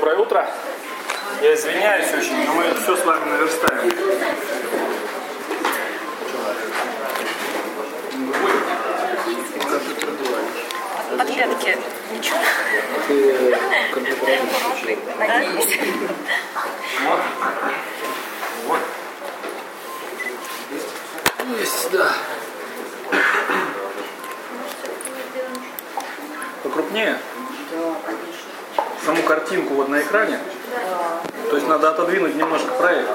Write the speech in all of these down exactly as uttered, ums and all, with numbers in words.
Доброе утро. Я извиняюсь очень, но мы все с вами наверстаем. Подглядки. Ничего. Надеюсь. Вот. Вот. Есть, да. Покрупнее? Саму картинку вот на экране? То есть надо отодвинуть немножко проект.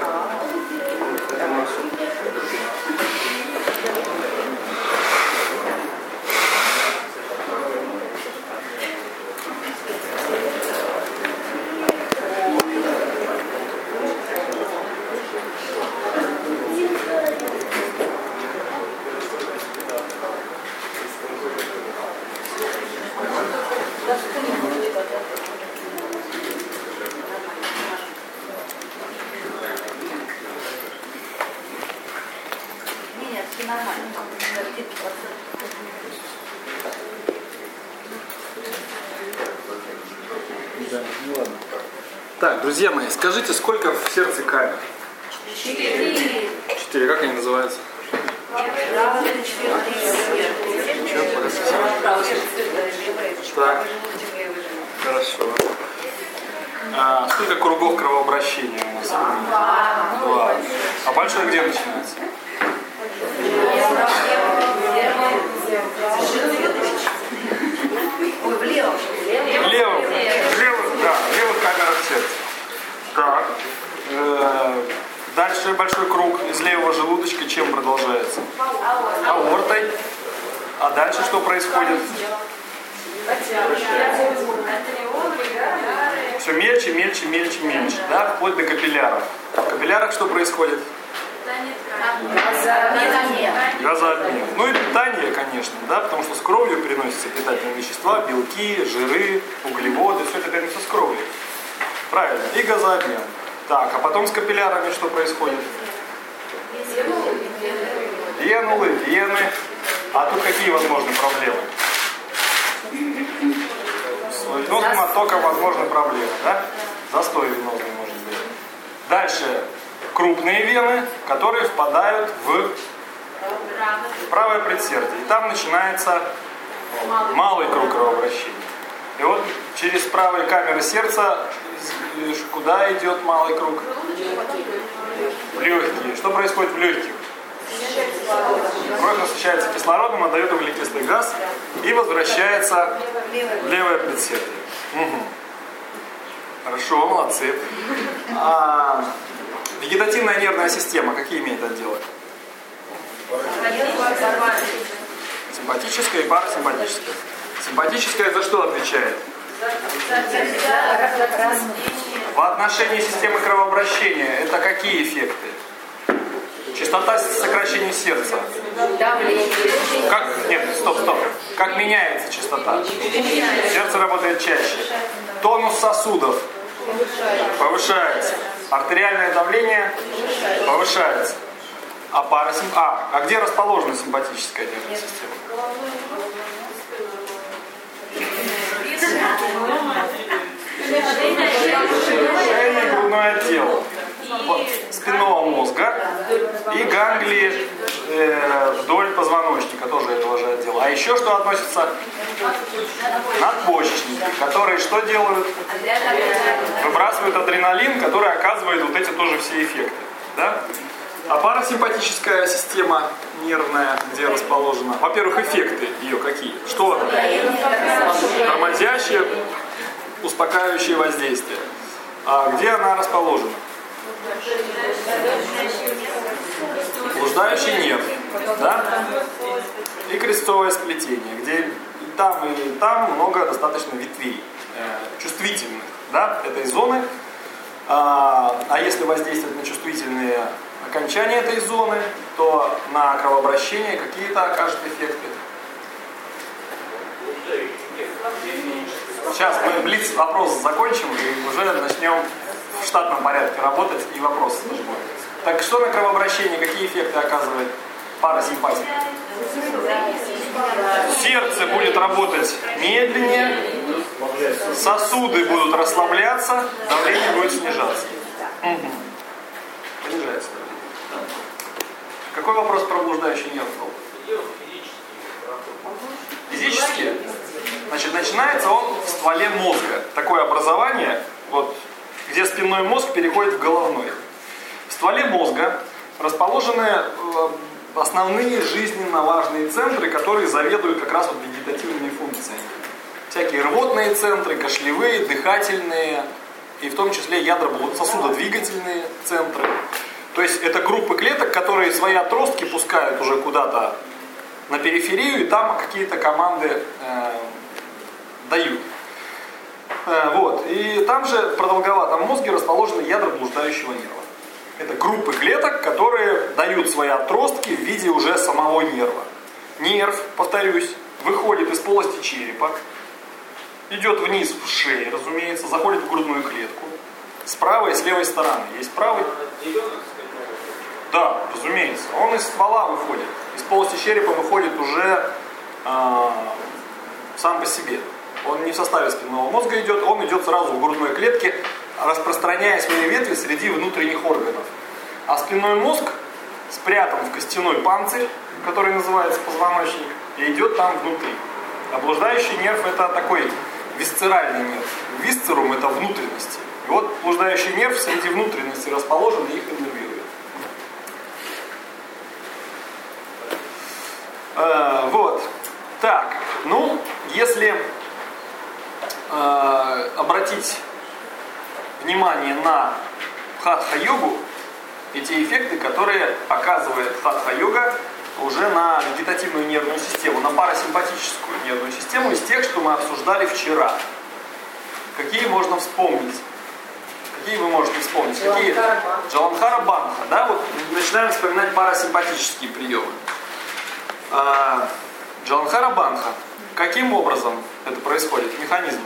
Да, ну ладно. Так, друзья мои, скажите, сколько в сердце камер? Четыре. Четыре. Как они называются? Так. Хорошо. А, сколько кругов кровообращения у нас? Два. А большой где начинается? Влево. Левым. Левым, да, левых камерах сердца. Так. Э, дальше большой круг из левого желудочка чем продолжается? Аортой. А дальше что происходит? Все мельче, мельче, мельче, мельче, да, вплоть до капилляров. В капиллярах что происходит? Газообмен. Ну и питание, конечно, да, потому что с кровью переносятся питательные вещества, белки, жиры, углеводы, все это переносится с кровью. Правильно. И газообмен. Так, а потом с капиллярами что происходит? Венулы, вены. А тут какие возможны проблемы? С венозным оттоком возможны проблемы, да? Застой венозный может быть. Дальше крупные вены, которые впадают в правое предсердие. И там начинается малый круг кровообращения. И вот через правые камеры сердца куда идет малый круг? В легкие. Что происходит в легких? Кровь насыщается кислородом, отдает углекислый газ и возвращается в левое предсердие. Угу. Хорошо, молодцы. А вегетативная нервная система какие имеет отделы? Симпатическая и парасимпатическая. Симпатическая за что отвечает? В отношении системы кровообращения это какие эффекты? Частота сокращения сердца. Как, нет, стоп, стоп. Как меняется частота? Сердце работает чаще. Тонус сосудов повышается. Артериальное давление повышается. А, парасим... а, а где расположена симпатическая нервная система? Шейный и грудной отдел спинного мозга и ганглии э, вдоль позвоночника, тоже этого же отдела. А еще что относится? Надпочечники, которые что делают? Выбрасывают адреналин, который оказывает вот эти тоже все эффекты. Да? А парасимпатическая система нервная, где расположена? Во-первых, эффекты ее какие? Что она? Тормозящее, успокаивающее воздействие. А где она расположена? Блуждающий нерв, да? И крестцовое сплетение, где и там, и там много достаточно ветвей, э, чувствительных, да, этой зоны. А, а если воздействовать на чувствительные окончания этой зоны, то на кровообращение какие-то окажут эффекты. Сейчас мы блиц-опрос закончим и уже начнем в штатном порядке работать и вопросы даже будут. Так что на кровообращение, какие эффекты оказывает парасимпатика? Сердце будет работать медленнее, сосуды будут расслабляться, давление будет снижаться. Угу. Понижается давление. Какой вопрос про блуждающий нерв был? Физически? Значит, начинается он в стволе мозга. Такое образование, вот, где спинной мозг переходит в головной. В стволе мозга расположены основные жизненно важные центры, которые заведуют как раз вот вегетативными функциями. Всякие рвотные центры, кашлевые, дыхательные, и в том числе ядро-сосудодвигательные центры. То есть это группы клеток, которые свои отростки пускают уже куда-то на периферию, и там какие-то команды э, дают. Э, вот. И там же в продолговатом мозге расположены ядра блуждающего нерва. Это группы клеток, которые дают свои отростки в виде уже самого нерва. Нерв, повторюсь, выходит из полости черепа, идет вниз в шею, разумеется, заходит в грудную клетку. С правой и с левой стороны. Есть правый? Да, разумеется. Он из ствола выходит. Из полости черепа выходит уже э, сам по себе. Он не в составе спинного мозга идет, он идет сразу в грудной клетке, распространяя свои ветви среди внутренних органов. А спинной мозг спрятан в костяной панцирь, который называется позвоночник, и идет там внутри. А блуждающий нерв — это такой висцеральный нерв. Висцерум — это внутренности. И вот блуждающий нерв среди внутренностей расположен и их иннервирует. Э, вот. Так, ну, если э, обратить внимание на хатха-йогу и те эффекты, которые оказывает хатха-йога уже на вегетативную нервную систему, на парасимпатическую нервную систему из тех, что мы обсуждали вчера. Какие можно вспомнить? Какие вы можете вспомнить? Какие? Джаландхара Бандха. Да, вот начинаем вспоминать парасимпатические приемы. А, Джаландхара Бандха. Каким образом это происходит? Механизм.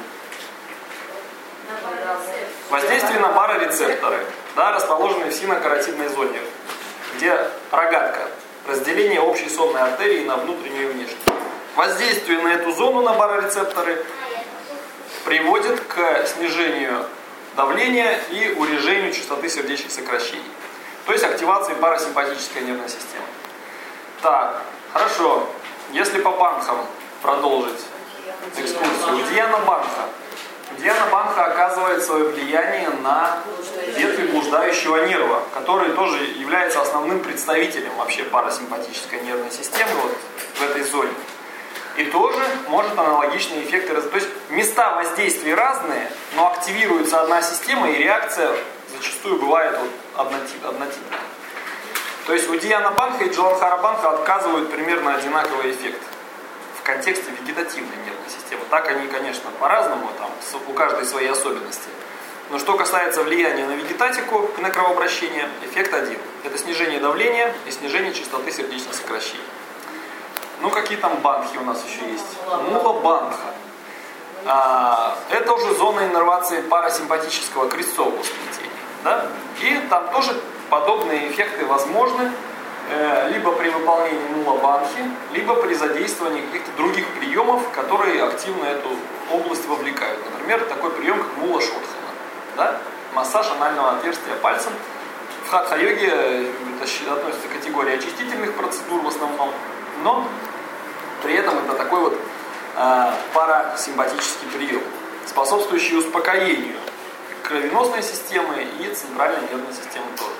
Воздействие на парарецепторы, да, расположенные в синокаротидной зоне, где рогатка, разделение общей сонной артерии на внутреннюю и внешнюю. Воздействие на эту зону, на парарецепторы, приводит к снижению давления и урежению частоты сердечных сокращений. То есть активации парасимпатической нервной системы. Так, хорошо. Если по Бандхам продолжить экскурсию. Удьяна Бандха. Удьяна Бандха оказывает свое влияние на ветви блуждающего нерва, который тоже является основным представителем вообще парасимпатической нервной системы вот в этой зоне. И тоже может аналогичные эффекты. То есть места воздействия разные, но активируется одна система, и реакция зачастую бывает вот однотипная. То есть Удьяна Бандха и Джаландхара Бандха оказывают примерно одинаковый эффект в контексте вегетативной нервной системы. Так они, конечно, по-разному, там, у каждой свои особенности. Но что касается влияния на вегетатику и на кровообращение, эффект один. Это снижение давления и снижение частоты сердечных сокращений. Ну, какие там бандхи у нас еще есть? Мула Бандха. А, это уже зона иннервации парасимпатического крестцового сплетения. Да? И там тоже подобные эффекты возможны э, либо при выполнении мула Бандхи, либо при задействовании каких-то других приемов, которые активно эту область вовлекают. Например, такой прием, как мула Шодхана. Да? Массаж анального отверстия пальцем. В хатха-йоге это относится к категории очистительных процедур в основном, но при этом это такой вот э, парасимпатический прием, способствующий успокоению кровеносной системы и центральной нервной системы тоже.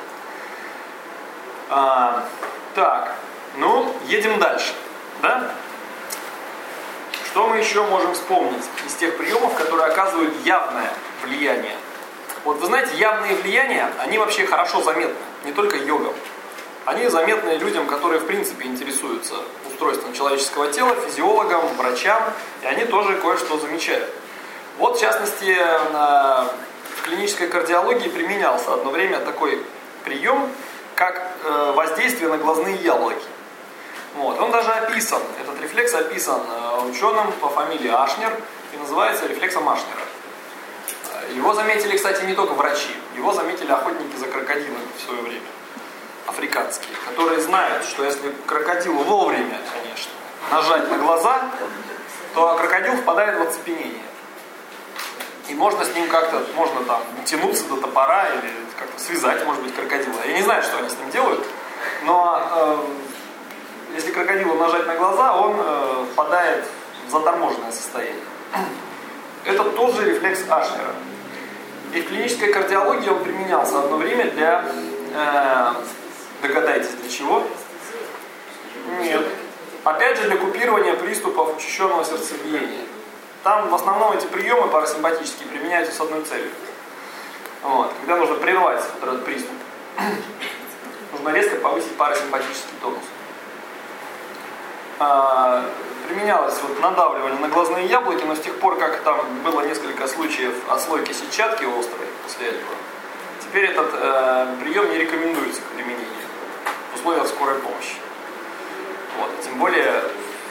А, так, ну, едем дальше. Да? Что мы еще можем вспомнить из тех приемов, которые оказывают явное влияние? Вот вы знаете, явные влияния, они вообще хорошо заметны, не только йогам. Они заметны людям, которые в принципе интересуются устройством человеческого тела, физиологам, врачам, и они тоже кое-что замечают. Вот, в частности, в клинической кардиологии применялся одно время такой прием, как воздействие на глазные яблоки. Вот. Он даже описан, этот рефлекс описан ученым по фамилии Ашнер и называется рефлексом Ашнера. Его заметили, кстати, не только врачи, его заметили охотники за крокодилами в свое время. африканские, которые знают, что если крокодилу вовремя, конечно, нажать на глаза, то крокодил впадает в оцепенение. И можно с ним как-то, можно там тянуться до топора или как-то связать, может быть, крокодила. Я не знаю, что они с ним делают, но э, если крокодилу нажать на глаза, он э, впадает в заторможенное состояние. Это тот же рефлекс Ашнера. И в клинической кардиологии он применялся одно время для... Э, догадайтесь, для чего? Нет. Опять же, для купирования приступов учащенного сердцебиения. Там в основном эти приемы парасимпатические применяются с одной целью. Вот. Когда нужно прервать вот этот приступ, нужно резко повысить парасимпатический тонус. А, применялось вот надавливание на глазные яблоки, но с тех пор, как там было несколько случаев отслойки сетчатки острой после этого, теперь этот э, прием не рекомендуется к применению в условиях скорой помощи. Вот. Тем более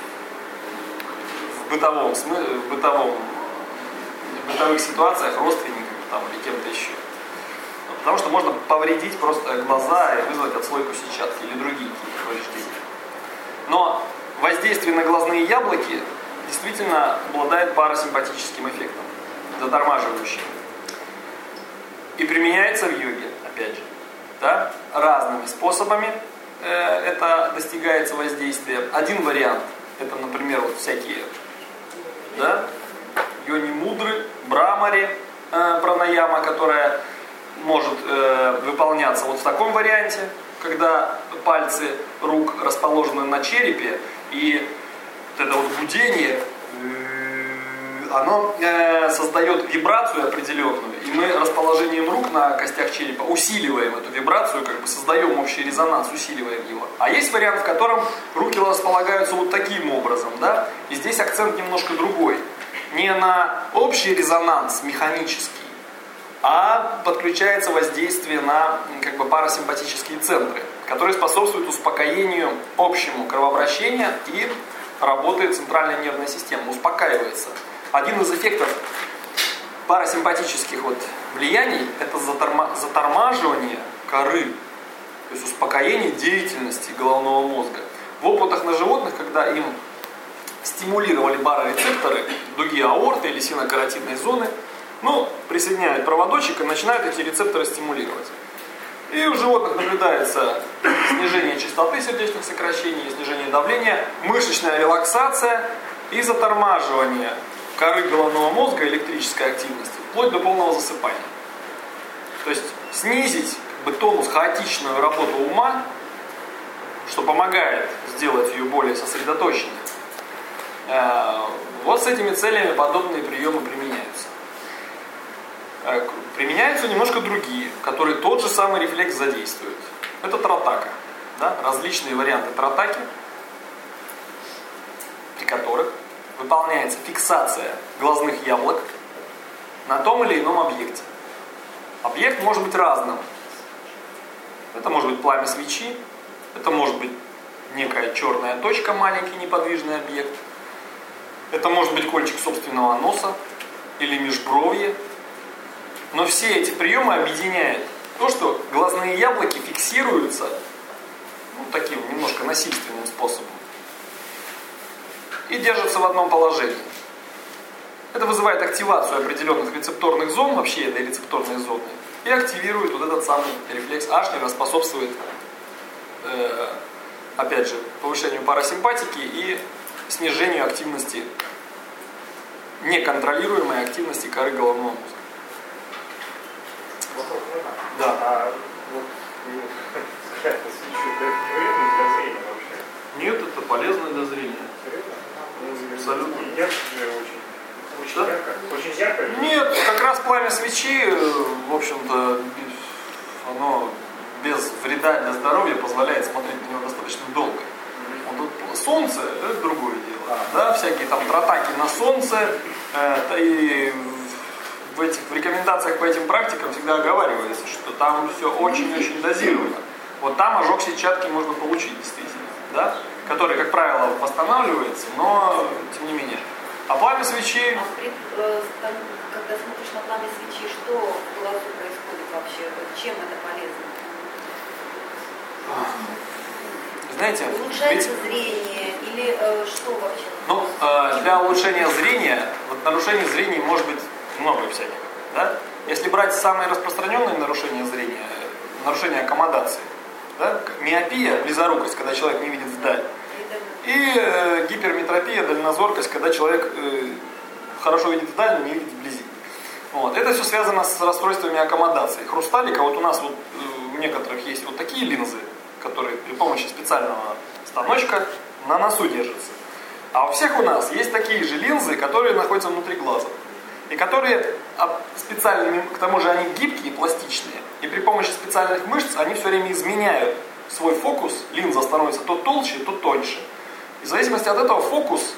в бытовом, в бытовом, в бытовых ситуациях родственниками там, или кем-то еще. Потому что можно повредить просто глаза и вызвать отслойку сетчатки или другие какие-то повреждения. Но воздействие на глазные яблоки действительно обладает парасимпатическим эффектом, затормаживающим. И применяется в йоге, опять же, да, разными способами э, это достигается воздействие. Один вариант, это, например, вот всякие, да, йони-мудры, брамари, э, пранаяма, которая может э, выполняться вот в таком варианте, когда пальцы рук расположены на черепе, и вот это вот гудение, оно э, создает вибрацию определенную, и мы расположением рук на костях черепа усиливаем эту вибрацию, как бы создаем общий резонанс, усиливаем его. А есть вариант, в котором руки располагаются вот таким образом, да, и здесь акцент немножко другой. Не на общий резонанс механический, а подключается воздействие на как бы парасимпатические центры, которые способствуют успокоению общему кровообращения, и работает центральная нервная система, успокаивается. Один из эффектов парасимпатических вот влияний – это заторма, затормаживание коры, то есть успокоение деятельности головного мозга. В опытах на животных, когда им стимулировали барорецепторы, дуги аорты или синокаротидной зоны, ну, присоединяют проводочек и начинают эти рецепторы стимулировать. И у животных наблюдается снижение частоты сердечных сокращений, снижение давления, мышечная релаксация и затормаживание коры головного мозга электрической активности, вплоть до полного засыпания. То есть снизить как бы, тонус, хаотичную работу ума, что помогает сделать ее более сосредоточенной. Вот с этими целями подобные приемы применяются. Применяются немножко другие, которые тот же самый рефлекс задействуют. Это тратака. Да? Различные варианты тратаки, при которых выполняется фиксация глазных яблок на том или ином объекте. Объект может быть разным. Это может быть пламя свечи, это может быть некая черная точка, маленький неподвижный объект. Это может быть кончик собственного носа или межбровье. Но все эти приемы объединяют то, что глазные яблоки фиксируются ну, таким немножко насильственным способом и держатся в одном положении. Это вызывает активацию определенных рецепторных зон, вообще этой рецепторной зоны, и активирует вот этот самый рефлекс Ашнера, способствует, э, опять же, повышению парасимпатики и снижению активности, неконтролируемой активности коры головного мозга. Да. А вот свечу, это не вредно для зрения вообще? Нет, это полезное для зрения. Абсолютно. И ярко же очень. Очень да? ярко. Очень ярко. Нет, как раз пламя свечи, в общем-то, оно без вреда для здоровья позволяет смотреть на него достаточно долго. Mm-hmm. Вот тут солнце, это другое дело. А. Да, всякие там тратаки на солнце, э, и в этих в рекомендациях по этим практикам всегда оговаривается, что там все очень-очень дозировано. Вот там ожог сетчатки можно получить действительно, да? Который, как правило, восстанавливается, но тем не менее. А пламя свечи... А при, э, там, когда смотришь на пламя свечи, что в глазу происходит вообще? Чем это полезно? Знаете, Улучшается ведь, зрение или э, что вообще? ну, э, для улучшения зрения, вот нарушений зрения может быть много всяких. Да? Если брать самые распространенные нарушения зрения, нарушения аккомодации, да? Миопия, близорукость, когда человек не видит вдаль, и э, гиперметропия, дальнозоркость, когда человек э, хорошо видит вдаль, но не видит вблизи. Вот. Это все связано с расстройствами аккомодации. Хрусталика, вот у нас вот, э, у некоторых есть вот такие линзы, которые при помощи специального станочка на носу держатся. А у всех у нас есть такие же линзы, которые находятся внутри глаза. И которые специальными, к тому же они гибкие, пластичные. И при помощи специальных мышц они все время изменяют свой фокус. Линза становится то толще, то тоньше. И в зависимости от этого фокус,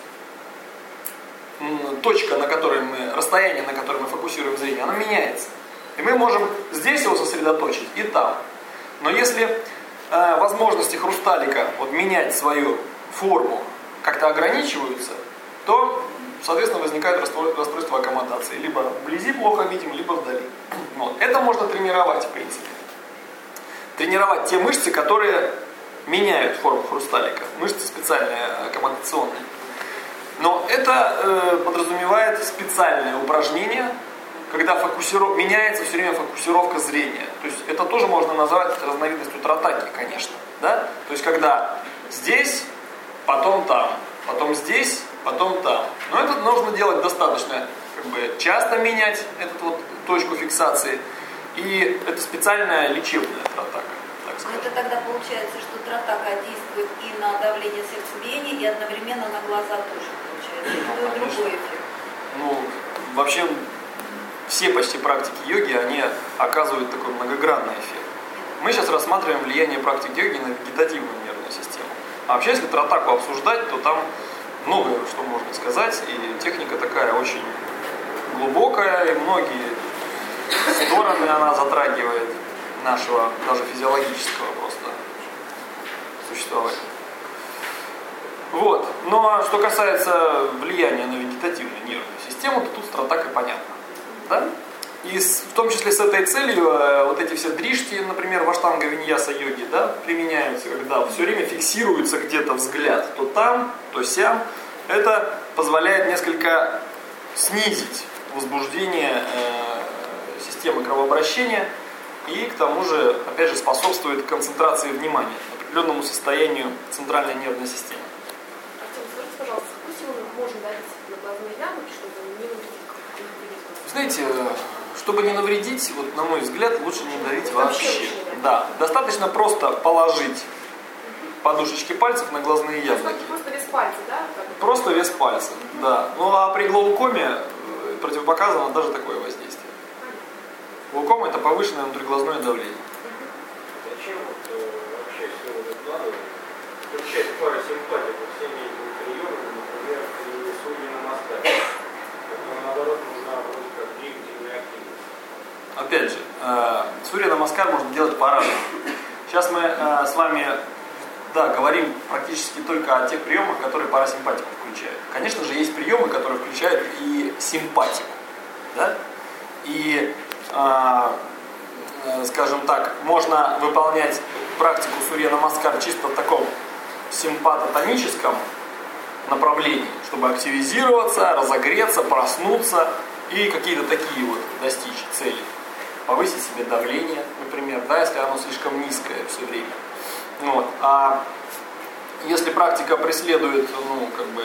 точка, на которой мы, расстояние, на которое мы фокусируем зрение, оно меняется. И мы можем здесь его сосредоточить и там. Но если э, возможности хрусталика вот, менять свою форму как-то ограничиваются, то, соответственно, возникает расстройство аккомодации. Либо вблизи плохо видим, либо вдали. Вот. Это можно тренировать, в принципе. Тренировать те мышцы, которые меняют форму хрусталика. Мышцы специальные, аккомодационные. Но это э, подразумевает специальное упражнение, когда фокусиров... меняется все время фокусировка зрения. То есть это тоже можно назвать разновидностью тратаки, конечно. Да? То есть когда здесь, потом там, потом здесь, потом там. Но это нужно делать достаточно как бы, часто менять эту вот точку фиксации. И это специальная лечебная тратака. Но это тогда получается, что тратака действует и на давление сердцебиения, и одновременно на глаза тоже получается. Ну, это другой эффект. Ну, вообще, все почти практики йоги, они оказывают такой многогранный эффект. Мы сейчас рассматриваем влияние практик йоги на вегетативную нервную систему. А вообще, если тратаку обсуждать, то там многое, что можно сказать, и техника такая очень глубокая, и многие стороны она затрагивает нашего даже физиологического просто существования. Вот. Но что касается влияния на вегетативную нервную систему, то тут с тратакой понятно. Да? И с, в том числе с этой целью э, вот эти все дришти, например, в аштанга-виньяса-йоге, да, применяются, когда все время фиксируется где-то взгляд, то там, то сям. Это позволяет несколько снизить возбуждение э, системы кровообращения и к тому же, опять же, способствует концентрации внимания, определенному состоянию центральной нервной системы. Артем, скажите, пожалуйста, какой силы мы можем давить на глазные яблоки, чтобы не навредить? Знаете, чтобы не навредить, вот, на мой взгляд, лучше не давить вообще. Да, достаточно просто положить подушечки пальцев на глазные яблоки. Просто вес пальца, да? Просто вес пальца, да. Ну а при глаукоме противопоказано даже такое воздействие. Глаукома – это повышенное внутриглазное давление. Зачем вот, вообще все выкладывать? Включать парасимпатику всеми этими приемами, например, при сурья-намаскаре. Наоборот, нужна вроде как двигательная активность. Опять же, э, сурья-намаскар можно делать по-разному. Сейчас мы э, с вами да, говорим практически только о тех приемах, которые парасимпатику включают. Конечно же, есть приемы, которые включают и симпатику. Да? И скажем так, можно выполнять практику сурья-намаскар чисто в таком симпатотоническом направлении, чтобы активизироваться, разогреться, проснуться и какие-то такие вот достичь цели. Повысить себе давление, например, да, если оно слишком низкое все время. Вот. А если практика преследует ну, как бы,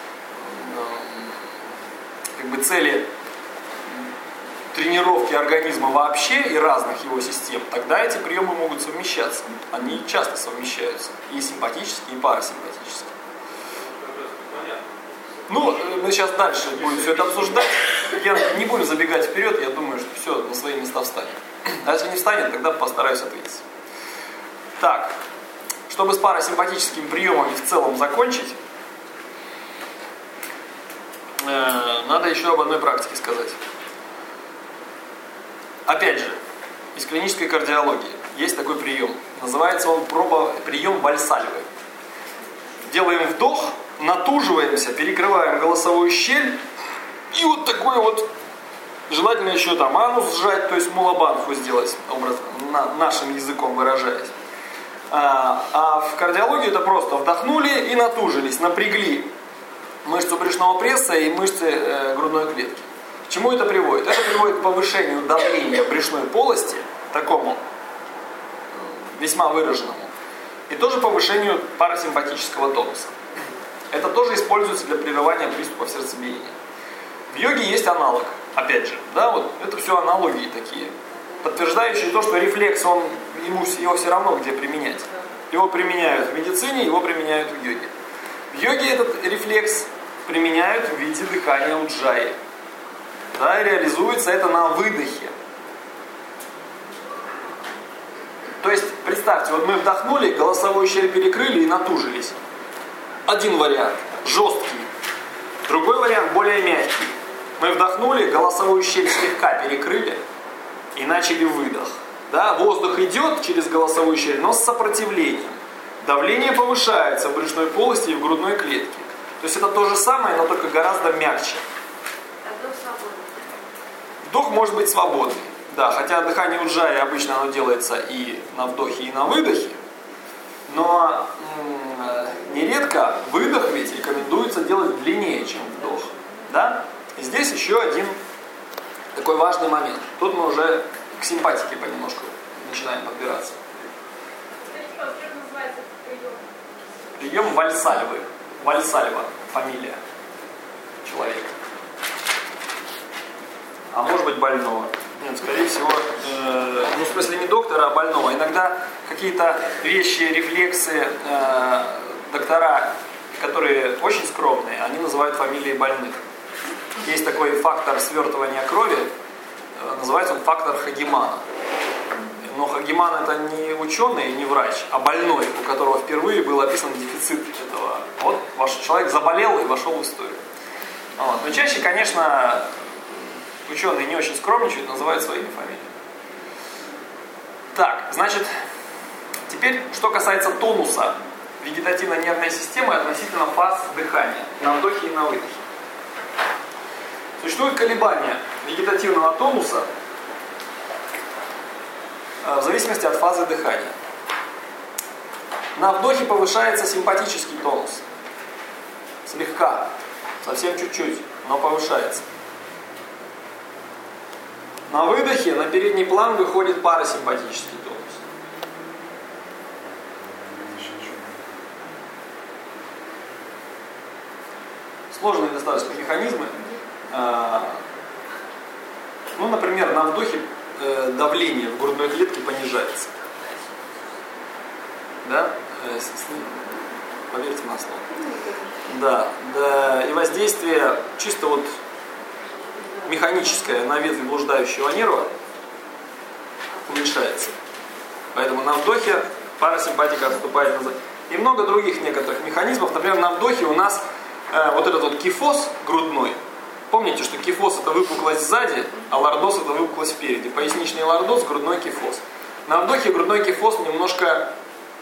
как бы цели тренировки организма вообще и разных его систем, тогда эти приемы могут совмещаться. Они часто совмещаются. И симпатические, и парасимпатические. Ну, мы сейчас дальше будем все это обсуждать. Я не буду забегать вперед, я думаю, что все на свои места встанет. А если не встанет, тогда постараюсь ответить. Так, чтобы с парасимпатическими приемами в целом закончить, надо еще об одной практике сказать. Опять же, из клинической кардиологии есть такой прием. Называется он проба, прием Вальсальвы. Делаем вдох, натуживаемся, перекрываем голосовую щель и вот такой вот, желательно еще там анус сжать, то есть мулабанху сделать, образно, на, нашим языком выражаясь. А, а в кардиологии это просто вдохнули и натужились, напрягли мышцу брюшного пресса и мышцы э, грудной клетки. К чему это приводит? Это приводит к повышению давления брюшной полости, такому весьма выраженному, и тоже повышению парасимпатического тонуса. Это тоже используется для прерывания приступов сердцебиения. В йоге есть аналог, опять же, да, вот это все аналогии такие, подтверждающие то, что рефлекс, он, ему, его все равно где применять. Его применяют в медицине, его применяют в йоге. В йоге этот рефлекс применяют в виде дыхания уджаи. Да, и реализуется это на выдохе. То есть, представьте, вот мы вдохнули, голосовую щель перекрыли и натужились. Один вариант, жесткий. Другой вариант, более мягкий. Мы вдохнули, голосовую щель слегка перекрыли и начали выдох. Да, воздух идет через голосовую щель, но с сопротивлением. Давление повышается в брюшной полости и в грудной клетке. То есть это то же самое, но только гораздо мягче. Вдох может быть свободный. Да, хотя дыхание уджаи обычно оно делается и на вдохе, и на выдохе. Но м- нередко выдох ведь рекомендуется делать длиннее, чем вдох. Да? И здесь еще один такой важный момент. Тут мы уже к симпатике понемножку начинаем подбираться. Прием Вальсальвы. Вальсальва фамилия человека. А может быть больного. Нет, скорее всего, э, ну в смысле не доктора, а больного. Иногда какие-то вещи, рефлексы э, доктора, которые очень скромные, они называют фамилией больных. Есть такой фактор свертывания крови, э, называется он фактор Хагемана. Но Хагеман это не ученый, не врач, а больной, у которого впервые был описан дефицит этого. Вот ваш человек заболел и вошел в историю. Вот. Но чаще, конечно, ученые не очень скромничают, называют своими фамилиями. Так, значит, теперь, что касается тонуса вегетативно-нервной системы относительно фаз дыхания, на вдохе и на выдохе. Существует колебания вегетативного тонуса в зависимости от фазы дыхания. На вдохе повышается симпатический тонус. Слегка, совсем чуть-чуть, но повышается. На выдохе на передний план выходит парасимпатический тонус. Сложные достаточно механизмы. Ну, например, на вдохе давление в грудной клетке понижается. Да? Поверьте на слово. Да, да. И воздействие чисто вот механическое на ветви блуждающего нерва уменьшается. Поэтому на вдохе парасимпатика отступает назад. И много других некоторых механизмов. Например, на вдохе у нас э, вот этот вот кифоз грудной. Помните, что кифоз это выпуклость сзади, а лордоз это выпуклость спереди. Поясничный лордоз, грудной кифоз. На вдохе грудной кифоз немножко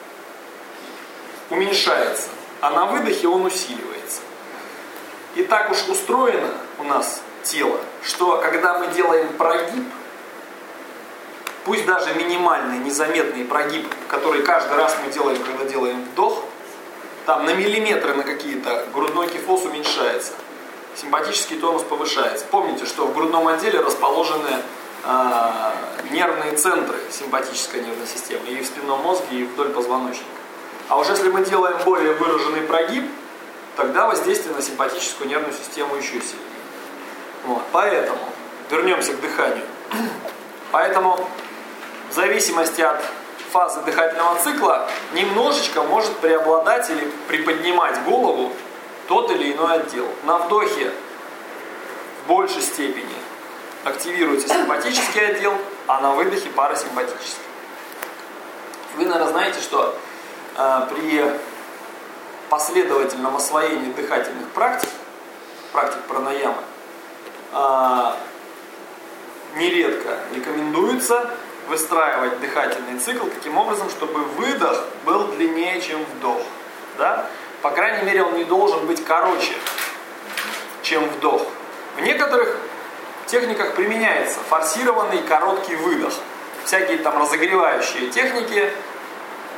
уменьшается, а на выдохе он усиливается. И так уж устроено у нас тело, что когда мы делаем прогиб, пусть даже минимальный, незаметный прогиб, который каждый раз мы делаем, когда делаем вдох, там на миллиметры на какие-то грудной кифоз уменьшается, симпатический тонус повышается. Помните, что в грудном отделе расположены э, нервные центры симпатической нервной системы и в спинном мозге, и вдоль позвоночника. А уже если мы делаем более выраженный прогиб, тогда воздействие на симпатическую нервную систему еще сильнее. Вот, поэтому, вернемся к дыханию. Поэтому, в зависимости от фазы дыхательного цикла, немножечко может преобладать или приподнимать голову тот или иной отдел. На вдохе в большей степени активируется симпатический отдел, а на выдохе парасимпатический. Вы, наверное, знаете, что э, при последовательном освоении дыхательных практик, практик пранаямы, э, нередко рекомендуется выстраивать дыхательный цикл таким образом, чтобы выдох был длиннее, чем вдох. Да? По крайней мере, он не должен быть короче, чем вдох. В некоторых техниках применяется форсированный короткий выдох. Всякие там разогревающие техники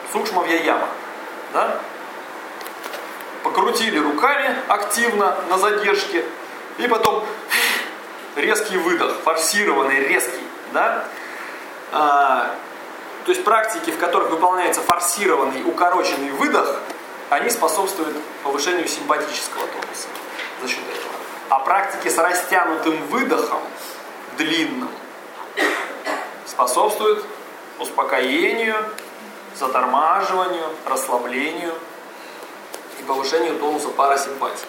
сукшма вьяяма. Да? Покрутили руками активно на задержке, и потом резкий выдох, форсированный, резкий. Да? А, то есть практики, в которых выполняется форсированный, укороченный выдох, они способствуют повышению симпатического тонуса за счет этого. А практики с растянутым выдохом, длинным, способствуют успокоению, затормаживанию, расслаблению и повышению тонуса парасимпатики.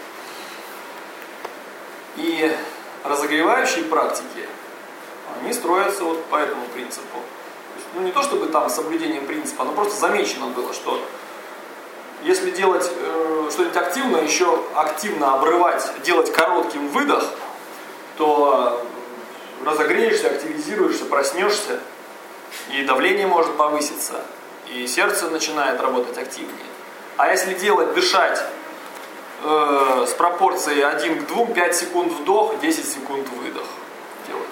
И разогревающие практики, они строятся вот по этому принципу. То есть, ну не то чтобы там с соблюдением принципа, но просто замечено было, что если делать э, что-нибудь активное, еще активно обрывать, делать коротким выдох, то разогреешься, активизируешься, проснешься, и давление может повыситься, и сердце начинает работать активнее. А если делать, дышать э, с пропорцией один к двум, пять секунд вдох, десять секунд выдох делать,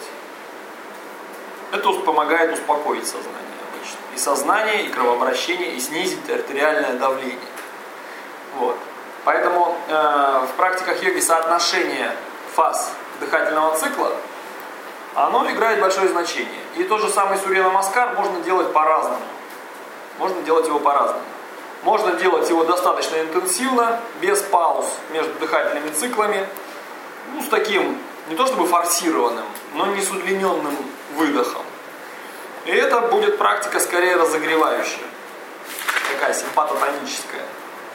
это помогает успокоить сознание обычно. И сознание, и кровообращение, и снизить артериальное давление. Вот. Поэтому э, в практиках йоги соотношение фаз дыхательного цикла, оно играет большое значение. И тот же самый Сурья Намаскар можно делать по-разному. Можно делать его по-разному. Можно делать его достаточно интенсивно, без пауз между дыхательными циклами, ну, с таким, не то чтобы форсированным, но не с удлиненным выдохом. И это будет практика скорее разогревающая, такая симпатотоническая.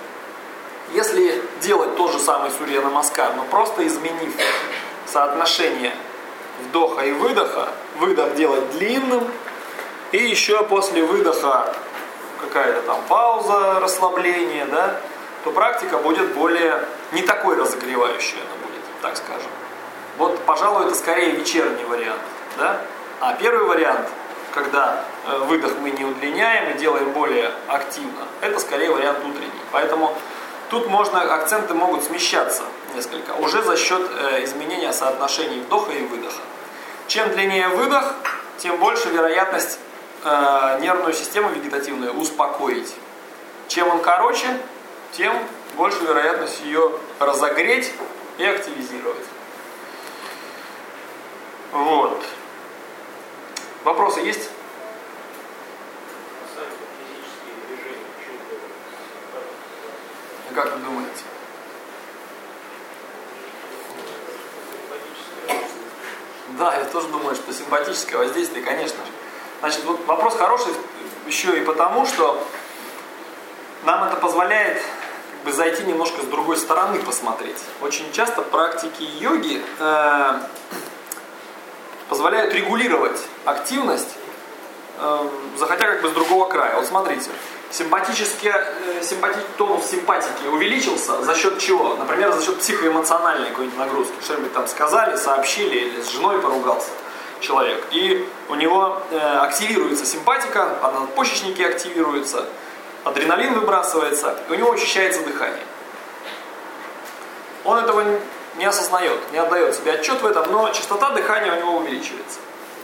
Если делать тот же самый Сурья Намаскар, но просто изменив соотношение вдоха и выдоха, выдох делать длинным, и еще после выдоха какая-то там пауза, расслабление, да, то практика будет более, не такой разогревающей она будет, так скажем. Вот, пожалуй, это скорее вечерний вариант, да. А первый вариант, когда выдох мы не удлиняем и делаем более активно, это скорее вариант утренний. Поэтому тут можно, акценты могут смещаться несколько, уже за счет э, изменения соотношений вдоха и выдоха. Чем длиннее выдох, тем больше вероятность э, нервную систему вегетативную успокоить. Чем он короче, тем больше вероятность ее разогреть и активизировать. Вот. Вопросы есть? Как вы думаете? Да, я тоже думаю, что симпатическое воздействие, конечно же. Значит, вот вопрос хороший еще и потому, что нам это позволяет как бы зайти немножко с другой стороны посмотреть. Очень часто практики йоги э, позволяют регулировать активность, э, заходя как бы с другого края. Вот смотрите. Симпатический, э, симпати, тонус симпатики увеличился за счет чего? Например, за счет психоэмоциональной какой-нибудь нагрузки. Что-нибудь там сказали, сообщили, или с женой поругался человек. И у него э, активируется симпатика, а надпочечники активируются, адреналин выбрасывается, и у него очищается дыхание. Он этого не осознает, не отдает себе отчет в этом, но частота дыхания у него увеличивается.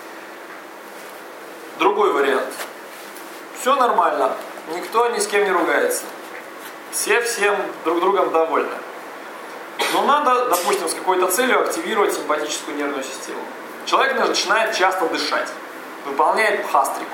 Другой вариант. Все нормально. Никто ни с кем не ругается. Все всем друг другом довольны. Но надо, допустим, с какой-то целью активировать симпатическую нервную систему. Человек начинает часто дышать. Выполняет бхастрику,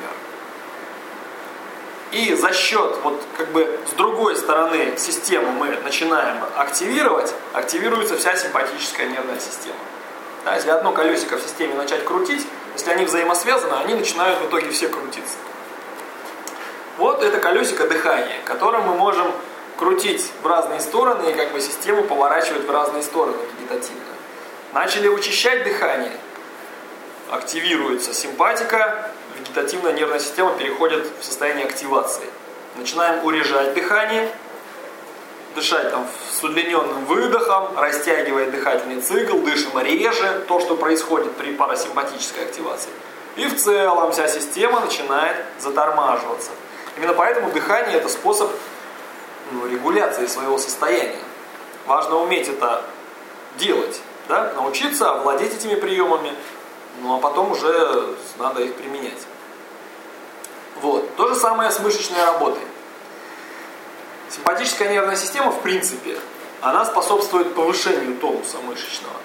например. И за счет, вот как бы с другой стороны системы мы начинаем активировать, активируется вся симпатическая нервная система. Да, если одно колесико в системе начать крутить, если они взаимосвязаны, они начинают в итоге все крутиться. Вот это колесико дыхания, которым мы можем крутить в разные стороны и как бы систему поворачивать в разные стороны вегетативно. Начали учащать дыхание, активируется симпатика, вегетативная нервная система переходит в состояние активации. Начинаем урежать дыхание, дышать там с удлиненным выдохом, растягивая дыхательный цикл, дышим реже, то, что происходит при парасимпатической активации. И в целом вся система начинает затормаживаться. Именно поэтому дыхание – это способ ну, регуляции своего состояния. Важно уметь это делать, да? Научиться овладеть этими приемами, ну а потом уже надо их применять. Вот. То же самое с мышечной работой. Симпатическая нервная система, в принципе, она способствует повышению тонуса мышечного,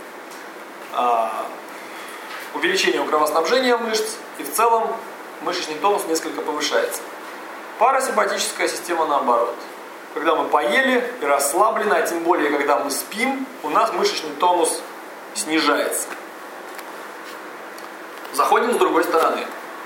увеличению кровоснабжения мышц, и в целом мышечный тонус несколько повышается. Парасимпатическая система наоборот. Когда мы поели и расслаблены, а тем более, когда мы спим, у нас мышечный тонус снижается. Заходим с другой стороны.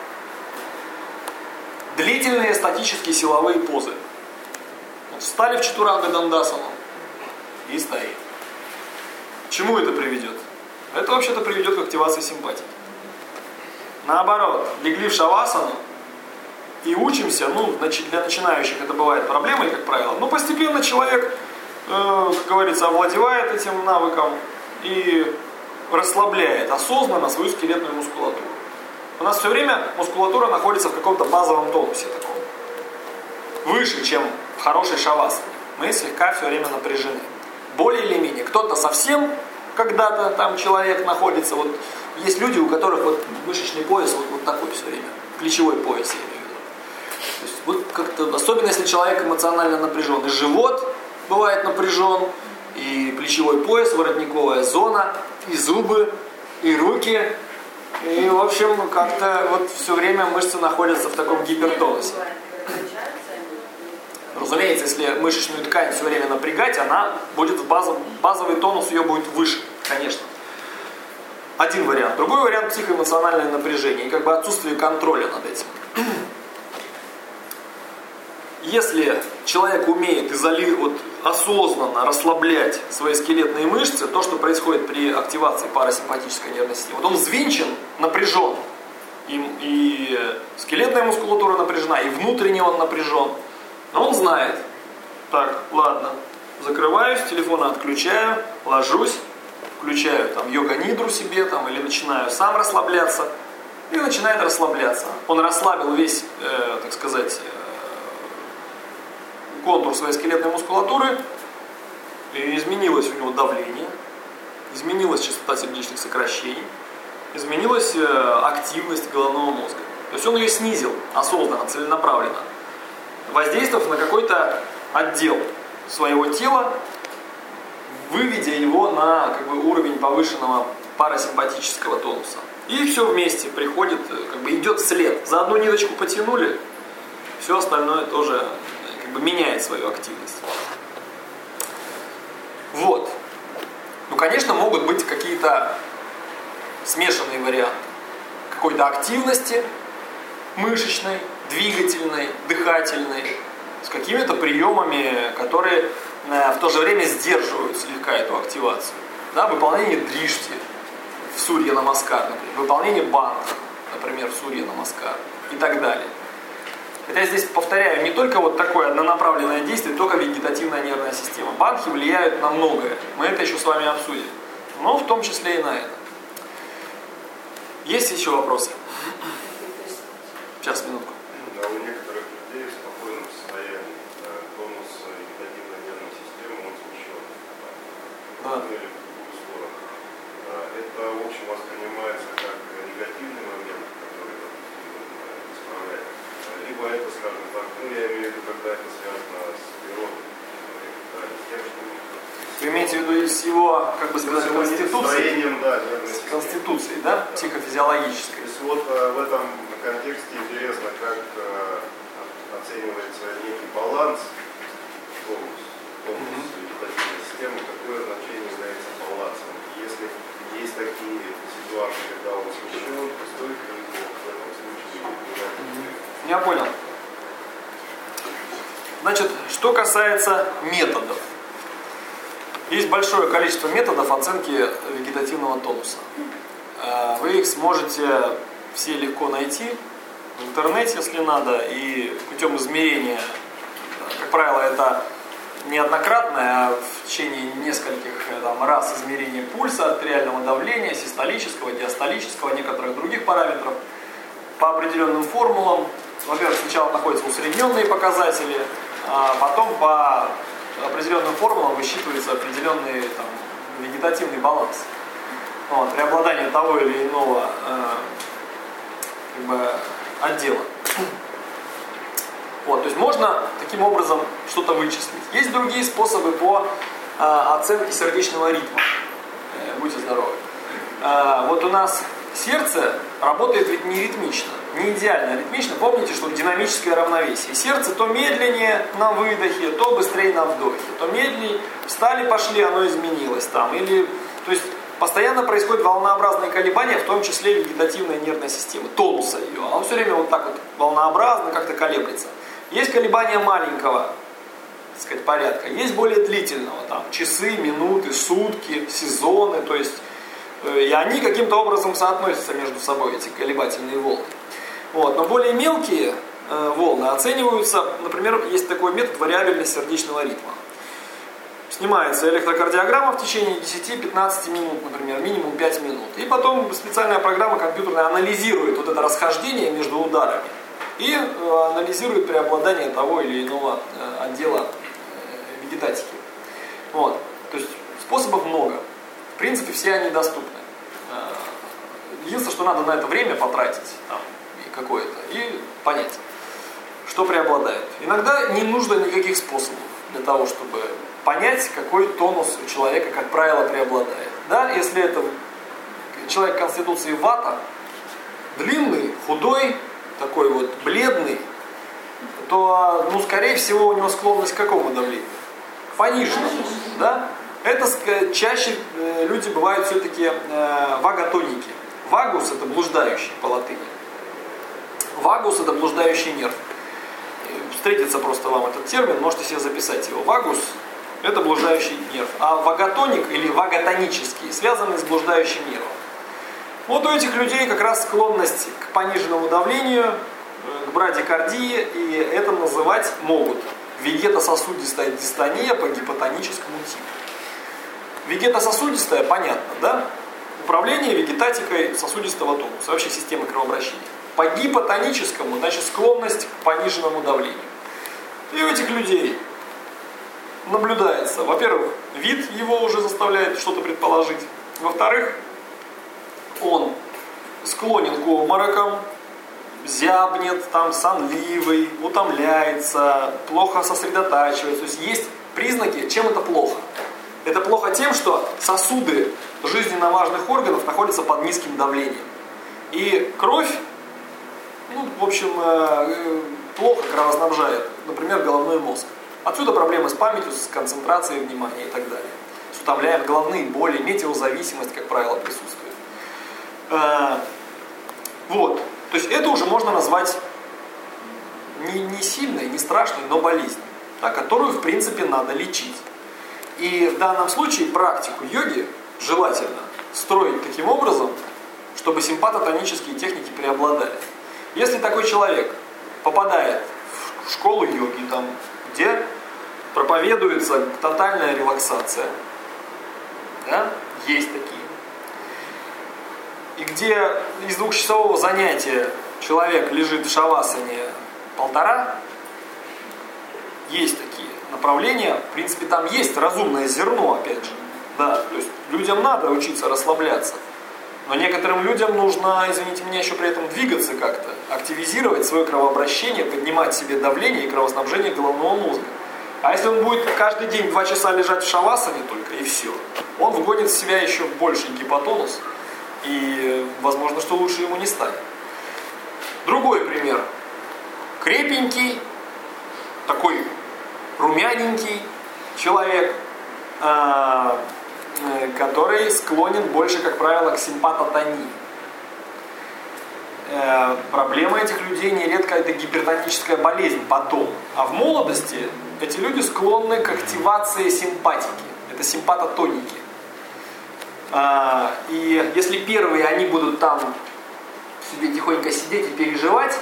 Длительные статические силовые позы. Вот встали в чатуранга дандасану и стоим. К чему это приведет? Это вообще-то приведет к активации симпатики. Наоборот, легли в шавасану и учимся, ну, для начинающих это бывает проблемой, как правило, но постепенно человек, э, как говорится, овладевает этим навыком и расслабляет осознанно свою скелетную мускулатуру. У нас все время мускулатура находится в каком-то базовом тонусе таком. Выше, чем в хорошей шавасане. Мы слегка все время напряжены. Более или менее. Кто-то совсем когда-то там человек находится. Вот есть люди, у которых вот мышечный пояс вот, вот такой все время. Плечевой пояс, я имею в виду. То есть вот как-то, особенно если человек эмоционально напряжен. И живот бывает напряжен, и плечевой пояс, воротниковая зона, и зубы, и руки. И, в общем, как-то вот все время мышцы находятся в таком гипертонусе. Разумеется, если мышечную ткань все время напрягать, она будет в базов, базовый тонус ее будет выше, конечно. Один вариант. Другой вариант — психоэмоциональное напряжение и как бы отсутствие контроля над этим. Если человек умеет изолировать, вот, осознанно расслаблять свои скелетные мышцы, то, что происходит при активации парасимпатической нервной системы, вот он взвинчен, напряжен, и, и скелетная мускулатура напряжена, и внутренне он напряжен, но он знает: так, ладно, закрываюсь, телефон отключаю, ложусь, включаю там йога-нидру себе там, или начинаю сам расслабляться, и начинает расслабляться. Он расслабил весь, э, так сказать, контур своей скелетной мускулатуры, и изменилось у него давление, изменилась частота сердечных сокращений, изменилась э, активность головного мозга. То есть он ее снизил осознанно, целенаправленно, воздействовав на какой-то отдел своего тела, выведя его на как бы, уровень повышенного парасимпатического тонуса. И все вместе приходит, как бы идет вслед. За одну ниточку потянули, все остальное тоже как бы меняет свою активность. Вот. Ну, конечно, могут быть какие-то смешанные варианты. Какой-то активности мышечной, двигательной, дыхательной, с какими-то приемами, которые э, в то же время сдерживают слегка эту активацию. Да, выполнение дришти в сурья-намаскар, например, выполнение бандх, например, в сурья-намаскар и так далее. Хотя я здесь повторяю, не только вот такое однонаправленное действие, только вегетативная нервная система. Бандхи влияют на многое. Мы это еще с вами обсудим. Но в том числе и на это. Есть еще вопросы? Сейчас, минутку. Да, у некоторых людей в спокойном состоянии тонус вегетативной нервной системы он смещен. Да. Или в другую сторону. Это, в общем, воспринимается как негативный момент, который, допустим, исправляет. Либо это, скажем так, ну я имею в виду, когда это связано с природой, с тем, что... Вы имеете в виду с его, как бы сказать, конституцией? Да, с конституцией, да? Психофизиологической. То есть вот э, в этом контексте интересно, как э, оценивается некий баланс, тонус, тонус вегетативной системы, какое значение является балансом. Если есть такие ситуации, когда он смещен, то стоит ли его в этом случае менять? Я понял. Значит, что касается методов. Есть большое количество методов оценки вегетативного тонуса. Вы их сможете все легко найти в интернете, если надо, и путем измерения, как правило, это неоднократное, а в течение нескольких там, раз измерения пульса, артериального давления, систолического, диастолического, некоторых других параметров по определенным формулам. Во-первых, сначала находятся усредненные показатели, а потом по определенным формулам высчитывается определенный там, вегетативный баланс. Вот, преобладание того или иного э, как бы, отдела. Вот, то есть можно таким образом что-то вычислить. Есть другие способы по э, оценке сердечного ритма. Э, будьте здоровы. Э, вот у нас сердце работает ведь не ритмично, не идеально ритмично. Помните, что динамическое равновесие. Сердце то медленнее на выдохе, то быстрее на вдохе. То медленнее, встали, пошли, оно изменилось там. Или, то есть постоянно происходят волнообразные колебания, в том числе вегетативная нервная система, тонуса ее. Она все время вот так вот волнообразно как-то колеблется. Есть колебания маленького, так сказать, порядка, есть более длительного, там, часы, минуты, сутки, сезоны, то есть, э, и они каким-то образом соотносятся между собой, эти колебательные волны. Вот, но более мелкие э, волны оцениваются, например, есть такой метод вариабельность сердечного ритма. Снимается электрокардиограмма в течение десяти-пятнадцати минут, например, минимум пять минут. И потом специальная программа компьютерная анализирует вот это расхождение между ударами. И э, анализирует преобладание того или иного э, отдела э, вегетатики. Вот. То есть способов много. В принципе, все они доступны. Э, единственное, что надо на это время потратить там, и какое-то, и понять, что преобладает. Иногда не нужно никаких способов для того, чтобы понять, какой тонус у человека, как правило, преобладает. Да? Если это человек конституции вата, длинный, худой, такой вот бледный, то, ну, скорее всего, у него склонность к какому давлению? К пониженному, да? Это чаще э, люди бывают все-таки э, ваготоники. Вагус — это блуждающий по латыни. Вагус — это блуждающий нерв. Встретится просто вам этот термин, можете себе записать его. Вагус — это блуждающий нерв. А ваготоник или ваготонический связаны с блуждающим нервом. Вот у этих людей как раз склонность к пониженному давлению, к брадикардии, и это называть могут вегетососудистая дистония по гипотоническому типу. Вегетососудистая, понятно, да? Управление вегетатикой сосудистого тонуса, вообще системы кровообращения. По гипотоническому, значит, склонность к пониженному давлению. И у этих людей наблюдается, во-первых, вид его уже заставляет что-то предположить. Во-вторых, он склонен к обморокам, зябнет, там, сонливый, утомляется, плохо сосредотачивается. То есть есть признаки, чем это плохо. Это плохо тем, что сосуды жизненно важных органов находятся под низким давлением. И кровь, ну, в общем, плохо кровоснабжает, например, головной мозг. Отсюда проблемы с памятью, с концентрацией внимания и так далее. Утомляем головные боли, метеозависимость, как правило, присутствует. Вот. То есть это уже можно назвать не, не сильной, не страшной, но болезнью, да, которую, в принципе, надо лечить. И в данном случае практику йоги желательно строить таким образом, чтобы симпатотонические техники преобладали. Если такой человек попадает в школу йоги, там, где проповедуется тотальная релаксация, да, есть такие, и где из двухчасового занятия человек лежит в шавасане полтора, есть такие направления, в принципе, там есть разумное зерно, опять же, да, то есть людям надо учиться расслабляться, но некоторым людям нужно, извините меня, еще при этом двигаться как-то, активизировать свое кровообращение, поднимать себе давление и кровоснабжение головного мозга. А если он будет каждый день два часа лежать в шавасане только, и все, он вгонит в себя еще больший гипотонус, и возможно, что лучше ему не станет. Другой пример. Крепенький, такой румяненький человек, который склонен больше, как правило, к симпатотонии. Проблема этих людей нередко это гипертоническая болезнь потом. А в молодости эти люди склонны к активации симпатики. Это симпатотоники. И если первые они будут там себе тихонько сидеть и переживать,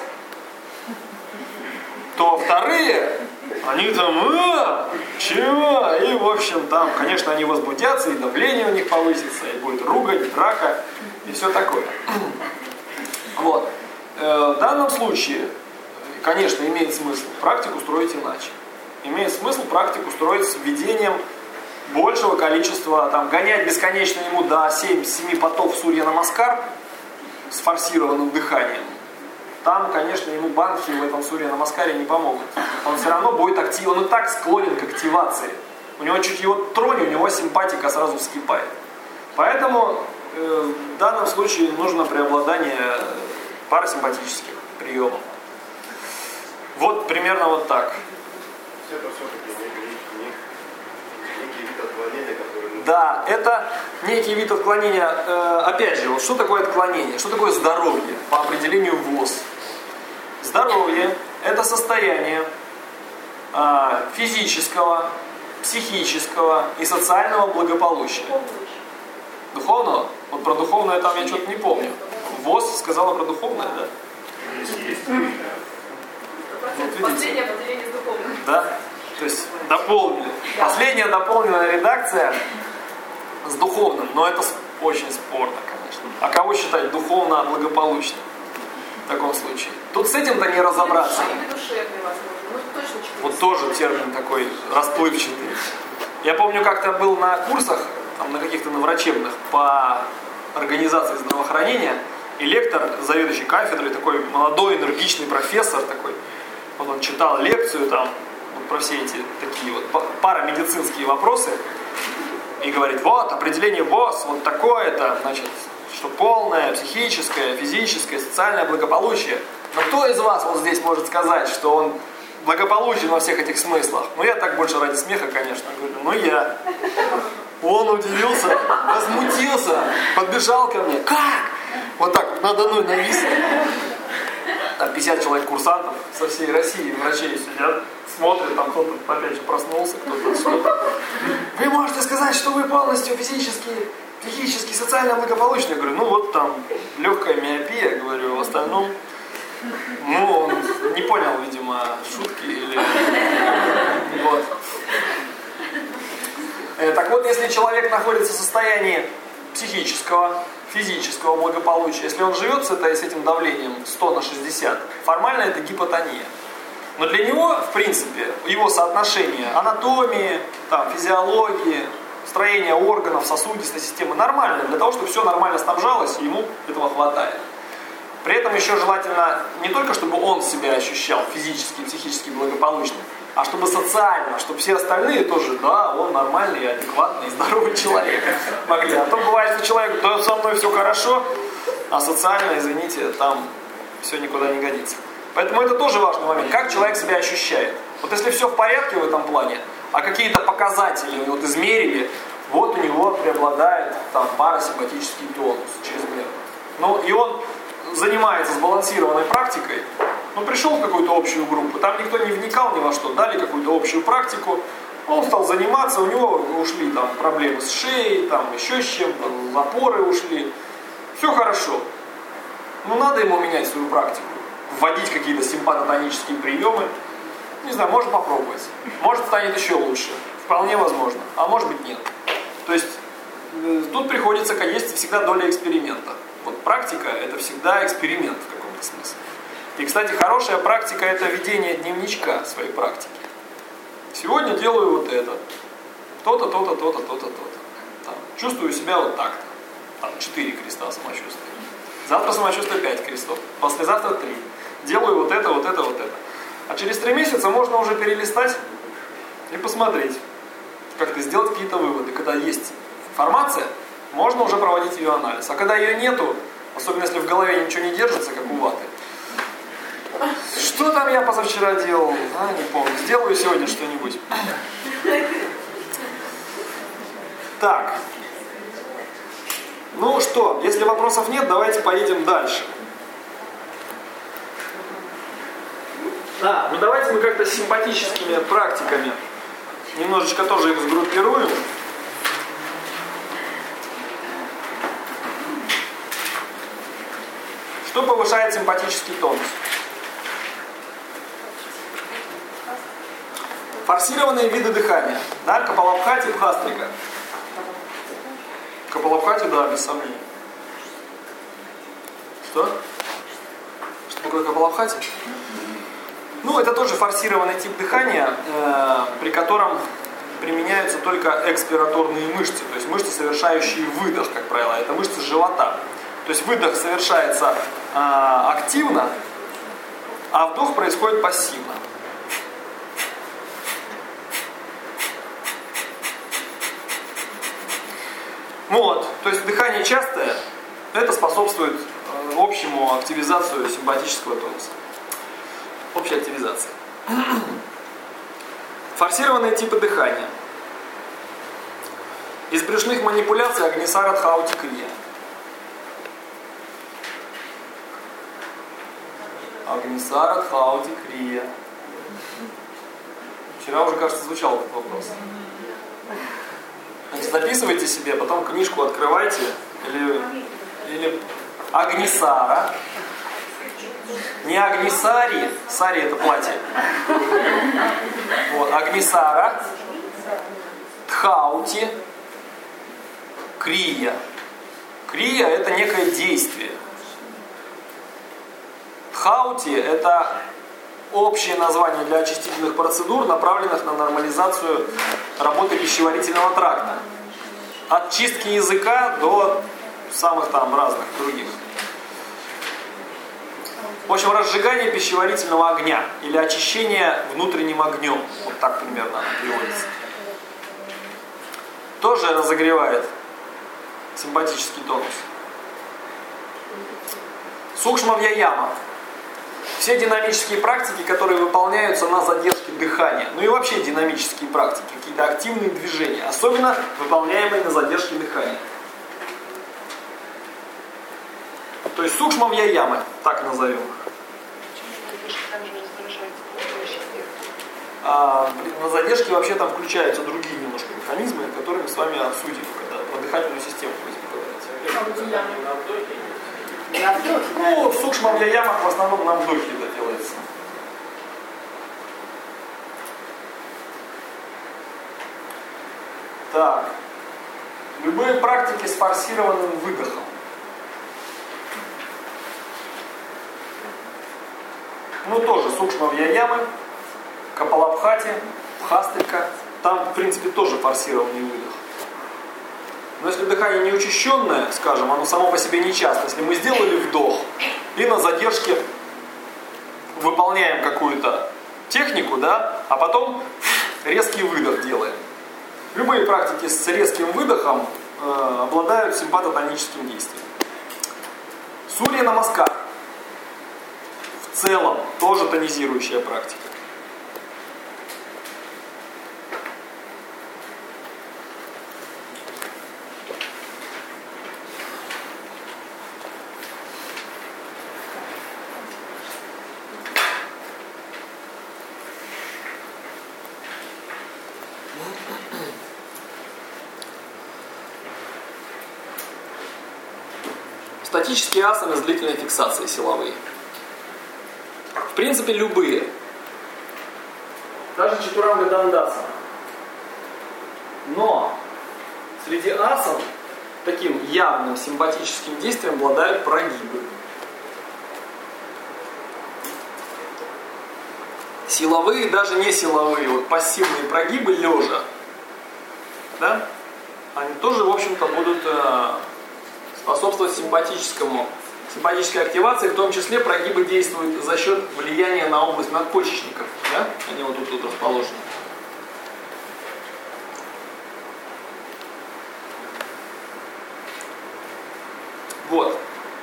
то вторые, они там, а, чего? И в общем там, конечно, они возбудятся, и давление у них повысится, и будет ругань, драка, и все такое. Вот. В данном случае, конечно, имеет смысл практику строить иначе. Имеет смысл практику строить с введением большего количества, там, гонять бесконечно ему до семь-семи потов сурья намаскар с форсированным дыханием. там, конечно, ему банки в этом Сурья Намаскаре не помогут. Он все равно будет активен, он и так склонен к активации. У него чуть его тронь, у него симпатика сразу вскипает. Поэтому э, в данном случае нужно преобладание парасимпатических приемов. Вот примерно вот так. Это все-таки некий вид отклонения, который... Да, это некий вид отклонения. Э, опять же, вот что такое отклонение? Что такое здоровье по определению ВОЗ? Здоровье – это состояние э, физического, психического и социального благополучия. Духовного? Вот про духовное там я что-то не помню. ВОЗ сказала про духовное, да? Вот последнее определение с духовным. Да? То есть дополнили. Да. Последняя дополненная редакция с духовным, но это очень спорно, конечно. А кого считать духовно благополучным в таком случае? Тут с этим-то не разобраться. Или душевный, возможно. Ну, точно вот тоже термин такой расплывчатый. Я помню, как-то был на курсах, там, на каких-то на врачебных, по организации здравоохранения, и лектор, заведующий кафедрой, такой молодой, энергичный профессор такой, вот он читал лекцию там, вот, про все эти такие вот парамедицинские вопросы, и говорит, вот, определение ВОЗ, вот такое-то, значит, что полное психическое, физическое, социальное благополучие. Но кто из вас вот здесь может сказать, что он благополучен во всех этих смыслах? Ну, я так больше ради смеха, конечно, говорю, ну, я. Он удивился, возмутился, подбежал ко мне. Как? Вот так вот надо мной навис. Там пятьдесят человек курсантов со всей России, врачей сидят, смотрят, там кто-то опять же проснулся, кто-то что-то. Вы можете сказать, что вы полностью физически, психически, социально благополучны? Я говорю, ну вот там легкая миопия, говорю, в остальном. Ну, он не понял, видимо, шутки или... Вот. Так вот, если человек находится в состоянии психического, физического благополучия, если он живет с, этой, с этим давлением сто на шестьдесят, формально это гипотония. Но для него, в принципе, его соотношение анатомии, там, физиологии, строения органов, сосудистой системы нормально, для того, чтобы все нормально снабжалось, и ему этого хватает. При этом еще желательно не только, чтобы он себя ощущал физически и психически благополучным, а чтобы социально, чтобы все остальные тоже, да, он нормальный, адекватный, здоровый человек могли. А то бывает, что человек, да, со мной все хорошо, а социально, извините, там все никуда не годится. Поэтому это тоже важный момент, как человек себя ощущает. Вот если все в порядке в этом плане, а какие-то показатели вот измерили, вот у него преобладает там парасимпатический тонус чрезмерно. Ну и он занимается сбалансированной практикой, ну пришел в какую-то общую группу, там никто не вникал ни во что, дали какую-то общую практику, он стал заниматься, у него ушли там проблемы с шеей, там еще с чем-то, запоры ушли, все хорошо. Ну надо ему менять свою практику, вводить какие-то симпатотонические приемы, не знаю, может попробовать, может станет еще лучше, вполне возможно, а может быть нет. То есть тут приходится, есть всегда доля эксперимента. Вот практика – это всегда эксперимент в каком-то смысле. И, кстати, хорошая практика – это ведение дневничка своей практики. Сегодня делаю вот это. То-то, то-то, то-то, то-то, то-то. Там, чувствую себя вот так-то. Там четыре креста самочувствия. Завтра самочувствие пять крестов. Послезавтра три. Делаю вот это, вот это, вот это. А через три месяца можно уже перелистать и посмотреть. Как-то сделать какие-то выводы. Когда есть информация, можно уже проводить ее анализ. А когда ее нету, особенно если в голове ничего не держится, как у ваты. Что там я позавчера делал? А, не помню. Сделаю сегодня что-нибудь. Так. Ну что, если вопросов нет, давайте поедем дальше. А, ну давайте мы как-то с симпатическими практиками немножечко тоже их сгруппируем. Что повышает симпатический тонус? Форсированные виды дыхания. Да, Капалабхати, Бхастрика. Капалабхати, да, без сомнений. Что? Что такое Капалабхати? Ну, это тоже форсированный тип дыхания, э, при котором применяются только экспираторные мышцы, то есть мышцы, совершающие выдох, как правило, это мышцы живота. То есть выдох совершается э, активно, а вдох происходит пассивно. Вот, то есть дыхание частое, это способствует э, общему активизацию симпатического тонуса. Общей активизации. Форсированные типы дыхания. Из брюшных манипуляций Агнисара Дхаути Крия. Агнисара Дхаути Крия. Вчера уже, кажется, звучал этот вопрос. Значит, записывайте себе, потом книжку открывайте. Или, или Агнисара. Не Агнисари. Сари это платье. Вот, Агнисара. Дхаути. Крия. Крия это некое действие. Дхаути это общее название для очистительных процедур, направленных на нормализацию работы пищеварительного тракта. От чистки языка до самых там разных других. В общем, разжигание пищеварительного огня или очищение внутренним огнем. Вот так примерно оно переводится. Тоже разогревает симпатический тонус. Сукшма-вьяяма. Все динамические практики, которые выполняются на задержке дыхания. Ну и вообще динамические практики, какие-то активные движения. Особенно выполняемые на задержке дыхания. То есть сукшма-вьяямы, так назовем их. А на задержке вообще там включаются другие немножко механизмы, которые мы с вами обсудим, когда про дыхательную систему будем говорить. Ну, в сукшма-вьяямах в основном на вдохе это делается. Так. Любые практики с форсированным выдохом. Ну, тоже сукшма-вьяямы, капалабхати, бхастрика. Там, в принципе, тоже форсированный выдох. Но если дыхание не учащенное, скажем, оно само по себе не часто. Если мы сделали вдох и на задержке выполняем какую-то технику, да, а потом резкий выдох делаем. Любые практики с резким выдохом э, обладают симпатотоническим действием. Сурья-намаскар. В целом тоже тонизирующая практика. Статические асаны с длительной фиксацией силовые. В принципе, любые. Даже чатуранга дандасана. Но среди асан таким явным симпатическим действием обладают прогибы. Силовые, даже не силовые, вот пассивные прогибы лежа, да, они тоже, в общем-то, будут э, способствовать симпатическому, симпатической активации, в том числе прогибы действуют за счет влияния на область надпочечников, да, они вот тут, тут расположены. Вот.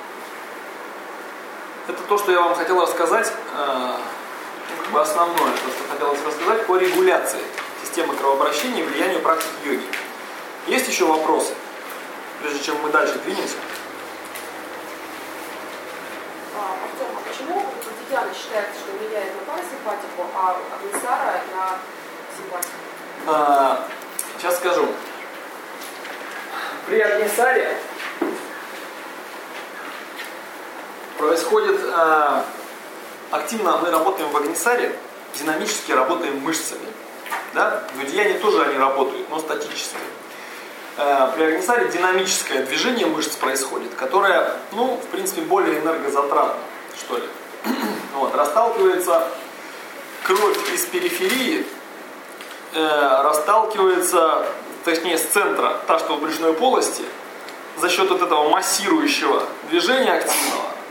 Это то, что я вам хотел рассказать, э, как бы основное, то, что хотелось рассказать по регуляции системы кровообращения и влиянию практики йоги. Есть еще вопросы, прежде чем мы дальше двинемся? А, Артем, а почему Дидьяна считается, что влияет на парасимпатику, а Агнисара на симпатику? А, сейчас скажу. При Агнисаре происходит а, активно, мы работаем в Агнисаре, динамически работаем мышцами. Да? В Дидьяне тоже они работают, но статически. А, при Агнисаре динамическое движение мышц происходит, которое, ну, в принципе, более энергозатратно, что ли. Вот, расталкивается кровь из периферии, э, расталкивается, точнее, с центра, та, что в брюшной полости, за счет вот этого массирующего движения активного,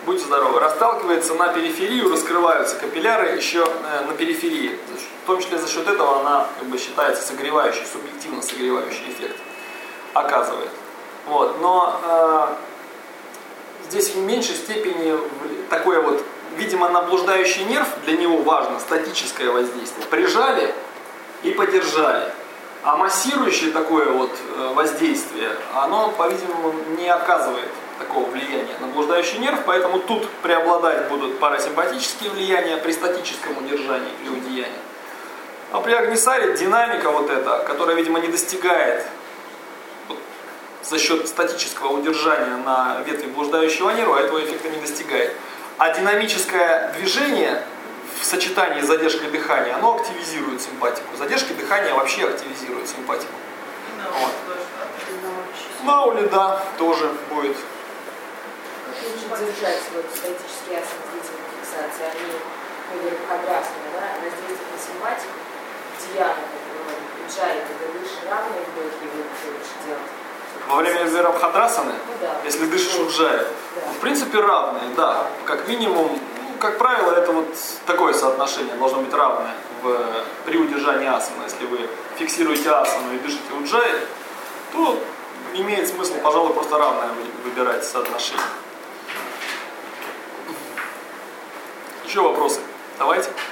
будьте здоровы, расталкивается на периферию, раскрываются капилляры еще э, на периферии. В том числе за счет этого она как бы считается согревающей, субъективно согревающий эффект оказывает. Вот. Но э, здесь в меньшей степени такое вот, видимо, на блуждающий нерв для него важно статическое воздействие. Прижали и подержали. А массирующее такое вот воздействие, оно, по-видимому, не оказывает такого влияния на блуждающий нерв, поэтому тут преобладать будут парасимпатические влияния при статическом удержании, при удеянии. А при агнисаре динамика вот эта, которая, видимо, не достигает вот, за счет статического удержания на ветви блуждающего нерва, этого эффекта не достигает. А динамическое движение в сочетании с задержкой дыхания, оно активизирует симпатику. Задержки дыхания вообще активизируют симпатику. Вот. Наули, да, тоже будет. Как лучше держать вот статические асан длительной фиксации? Они, например, квадратные, да, воздействуют на симпатику. Диана, как джай, когда выше равные вдохи, выдохи лучше делать. Во время вирабхадрасаны, ну, да. если дышишь уджаев, да. в принципе равные, да, как минимум. Как правило, это вот такое соотношение должно быть равное в, при удержании асаны. Если вы фиксируете асану и дышите уджай, то имеет смысл, пожалуй, просто равное выбирать соотношение. Еще вопросы? Давайте. То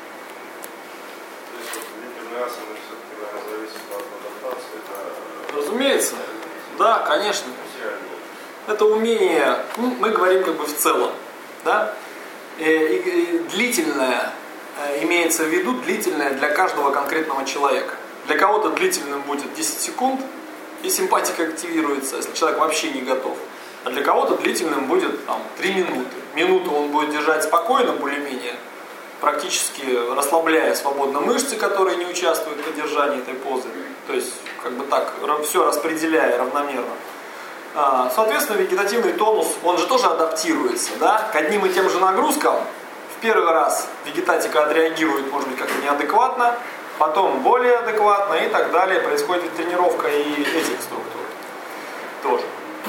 есть вот длительные асаны все-таки, наверное, зависит от адаптации, да? Разумеется. Да, конечно. Это умение, ну, мы говорим как бы в целом, да? И, и, и длительное, имеется в виду длительное для каждого конкретного человека. Для кого-то длительным будет десять секунд, и симпатика активируется, если человек вообще не готов. А для кого-то длительным будет там, три минуты. Минуту он будет держать спокойно, более-менее, практически расслабляя свободно мышцы, которые не участвуют в поддержании этой позы. То есть, как бы так, все распределяя равномерно. Соответственно, вегетативный тонус, он же тоже адаптируется, да, к одним и тем же нагрузкам. В первый раз вегетатика отреагирует, может быть, как-то неадекватно, потом более адекватно и так далее. Происходит тренировка и этих структур тоже.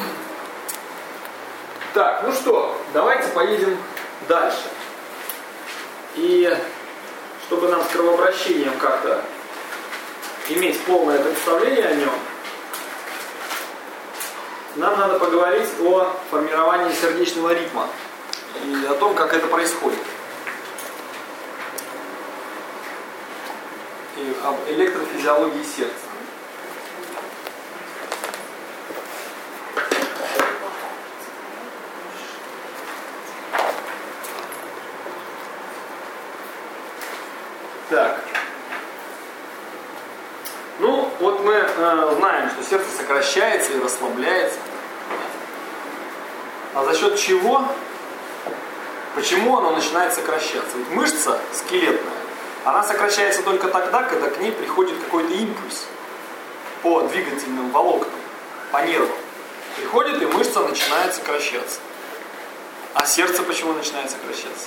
Так, ну что, давайте поедем дальше. И чтобы нам с кровообращением как-то иметь полное представление о нем, нам надо поговорить о формировании сердечного ритма и о том, как это происходит. И об электрофизиологии сердца. Так. Ну, вот мы э, знаем, что сердце сокращается и расслабляется. А за счет чего? Почему оно начинает сокращаться? Ведь мышца скелетная, она сокращается только тогда, когда к ней приходит какой-то импульс по двигательным волокнам, по нервам. Приходит, и мышца начинает сокращаться. А сердце почему начинает сокращаться?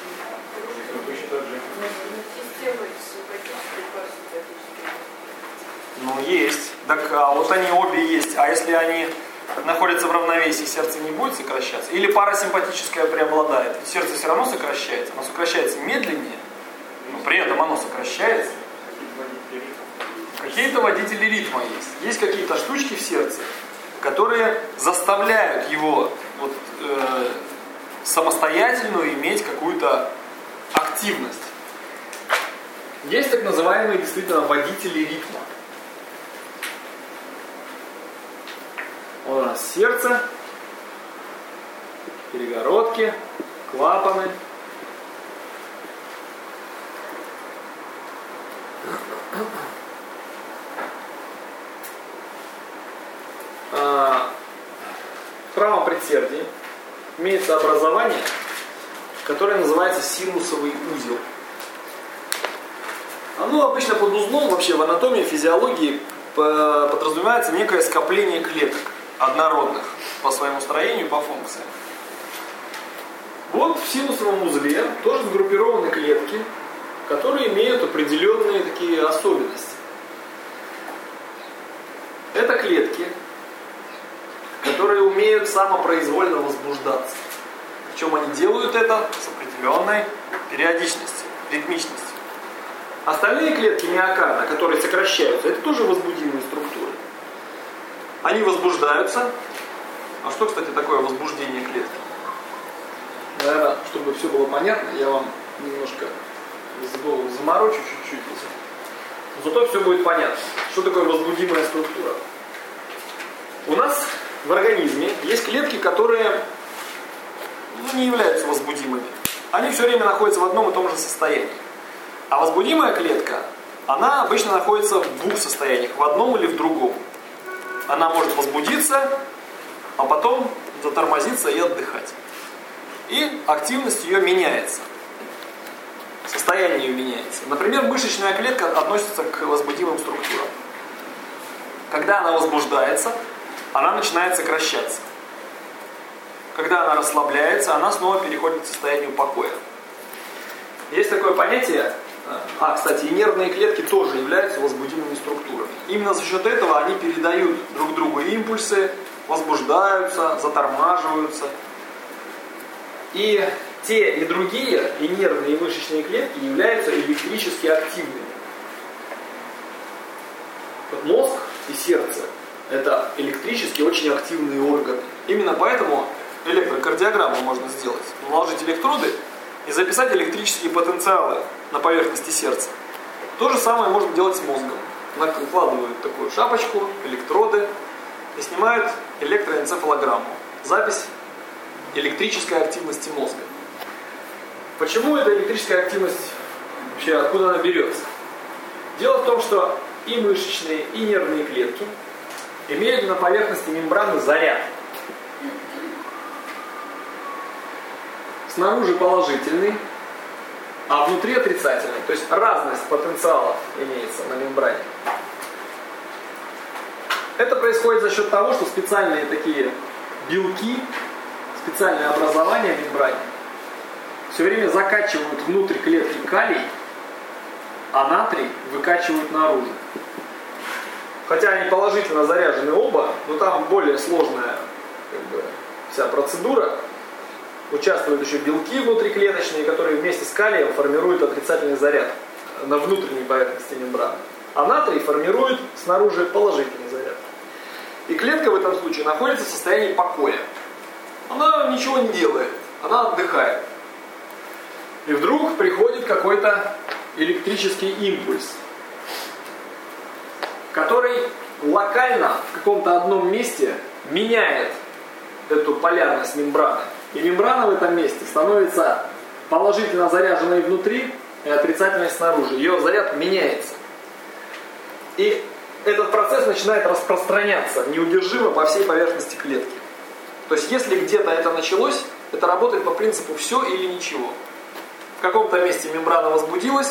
Ну, есть. Так, а вот они обе есть. А если они находятся в равновесии, сердце не будет сокращаться? Или парасимпатическое преобладает? Сердце все равно сокращается. Оно сокращается медленнее, но при этом оно сокращается. Какие-то водители ритма есть. Есть какие-то штучки в сердце, которые заставляют его вот, э, самостоятельную иметь какую-то активность. Есть так называемые действительно водители ритма. Вот у нас сердце, перегородки, клапаны. В правом предсердии имеется образование, которое называется синусовый узел. Оно обычно под узлом вообще в анатомии, физиологии подразумевается некое скопление клеток однородных по своему строению, по функциям. Вот в синусовом узле тоже сгруппированы клетки, которые имеют определенные такие особенности. Это клетки, которые умеют самопроизвольно возбуждаться. Причем они делают это с определенной периодичностью, ритмичностью. Остальные клетки миокарда, которые сокращаются, это тоже возбудимые структуры. Они возбуждаются. А что, кстати, такое возбуждение клетки? Наверное, чтобы все было понятно, я вам немножко голову заморочу чуть-чуть. Зато все будет понятно. Что такое возбудимая структура? У нас в организме есть клетки, которые ну, не являются возбудимыми. Они все время находятся в одном и том же состоянии. А возбудимая клетка, она обычно находится в двух состояниях, в одном или в другом. Она может возбудиться, а потом затормозиться и отдыхать. И активность ее меняется. Состояние ее меняется. Например, мышечная клетка относится к возбудимым структурам. Когда она возбуждается, она начинает сокращаться. Когда она расслабляется, она снова переходит к состоянию покоя. Есть такое понятие, а, кстати, и нервные клетки тоже являются возбудимыми структурами. Именно за счет этого они передают друг другу импульсы, возбуждаются, затормаживаются. И те и другие, и нервные, и мышечные клетки являются электрически активными. Мозг и сердце – это электрически очень активные органы. Именно поэтому электрокардиограмму можно сделать. Наложить электроды и записать электрические потенциалы на поверхности сердца. То же самое можно делать с мозгом. Накладывают такую шапочку, электроды и снимают электроэнцефалограмму. Запись электрической активности мозга. Почему эта электрическая активность вообще, откуда она берется? Дело в том, что и мышечные, и нервные клетки имеют на поверхности мембраны заряд. Снаружи положительный, а внутри отрицательный. То есть разность потенциалов имеется на мембране. Это происходит за счет того, что специальные такие белки, специальное образование в мембране все время закачивают внутрь клетки калий, а натрий выкачивают наружу. Хотя они положительно заряжены оба, но там более сложная как бы, вся процедура. Участвуют еще белки внутриклеточные, которые вместе с калием формируют отрицательный заряд на внутренней поверхности мембраны. А натрий формирует снаружи положительный заряд. И клетка в этом случае находится в состоянии покоя. Она ничего не делает, она отдыхает. И вдруг приходит какой-то электрический импульс, который локально в каком-то одном месте меняет эту полярность мембраны. И мембрана в этом месте становится положительно заряженной внутри и отрицательной снаружи. Ее заряд меняется. И этот процесс начинает распространяться неудержимо по всей поверхности клетки. То есть если где-то это началось, это работает по принципу все или ничего. В каком-то месте мембрана возбудилась,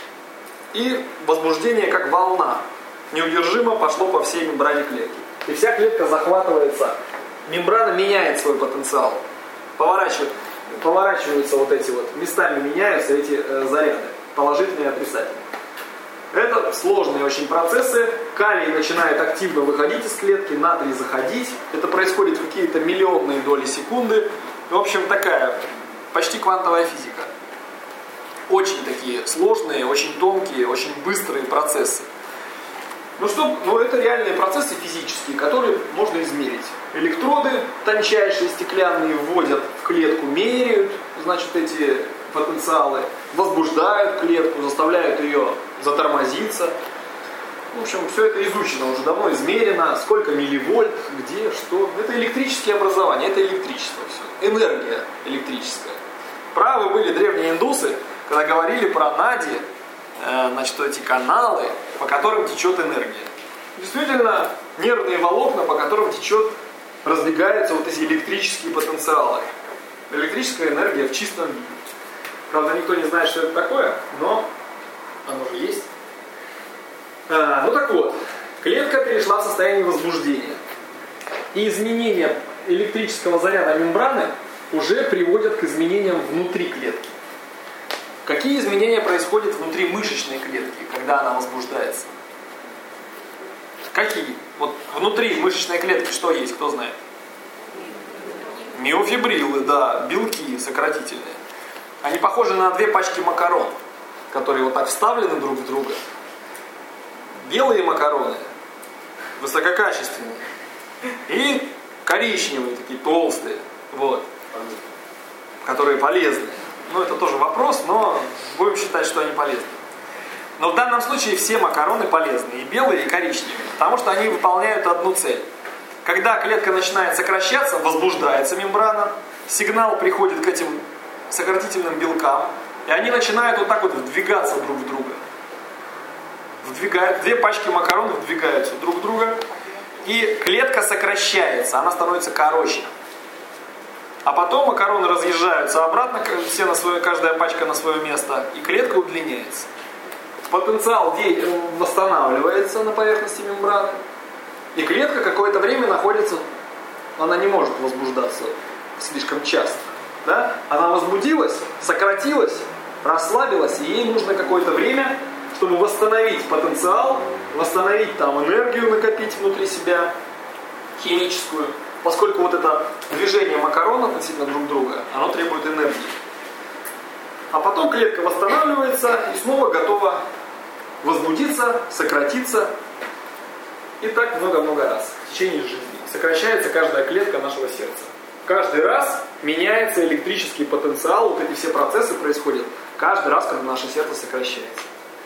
и возбуждение как волна неудержимо пошло по всей мембране клетки. И вся клетка захватывается, мембрана меняет свой потенциал. Поворачивают, поворачиваются вот эти вот, местами меняются эти э, заряды, положительные и отрицательные. Это сложные очень процессы. Калий начинает активно выходить из клетки, натрий заходить. Это происходит в какие-то миллионные доли секунды. В общем, такая почти квантовая физика. Очень такие сложные, очень тонкие, очень быстрые процессы. Ну что, ну это реальные процессы физические, которые можно измерить. Электроды тончайшие, стеклянные, вводят в клетку, меряют, значит, эти потенциалы, возбуждают клетку, заставляют ее затормозиться. В общем, все это изучено уже давно, измерено, сколько милливольт, где, что. Это электрические образования, это электричество все, энергия электрическая. Правы были древние индусы, когда говорили про нади, э, значит, эти каналы, по которым течет энергия. Действительно, нервные волокна, по которым течет, разбегаются вот эти электрические потенциалы. Электрическая энергия в чистом виде. Правда, никто не знает, что это такое, но оно же есть. А, ну так вот, клетка перешла в состояние возбуждения. И изменения электрического заряда мембраны уже приводят к изменениям внутри клетки. Какие изменения происходят внутри мышечной клетки, когда она возбуждается? Какие? Вот внутри мышечной клетки что есть, кто знает? Миофибрилы, да, белки сократительные. Они похожи на две пачки макарон, которые вот так вставлены друг в друга. Белые макароны, высококачественные, и коричневые, такие толстые, вот, которые полезны. Ну, это тоже вопрос, но будем считать, что они полезны. Но в данном случае все макароны полезны, и белые, и коричневые, потому что они выполняют одну цель. Когда клетка начинает сокращаться, возбуждается мембрана, сигнал приходит к этим сократительным белкам, и они начинают вот так вот вдвигаться друг в друга. Вдвигают, две пачки макарон вдвигаются друг в друга, и клетка сокращается, она становится короче. А потом макароны разъезжаются обратно, все на свое, каждая пачка на свое место, и клетка удлиняется. Потенциал восстанавливается на поверхности мембраны, и клетка какое-то время находится, она не может возбуждаться слишком часто. Да? Она возбудилась, сократилась, расслабилась, и ей нужно какое-то время, чтобы восстановить потенциал, восстановить там энергию, накопить внутри себя, химическую. Поскольку вот это движение макарон относительно друг друга, оно требует энергии. А потом клетка восстанавливается и снова готова возбудиться, сократиться. И так много-много раз в течение жизни. Сокращается каждая клетка нашего сердца. Каждый раз меняется электрический потенциал, вот эти все процессы происходят каждый раз, когда наше сердце сокращается.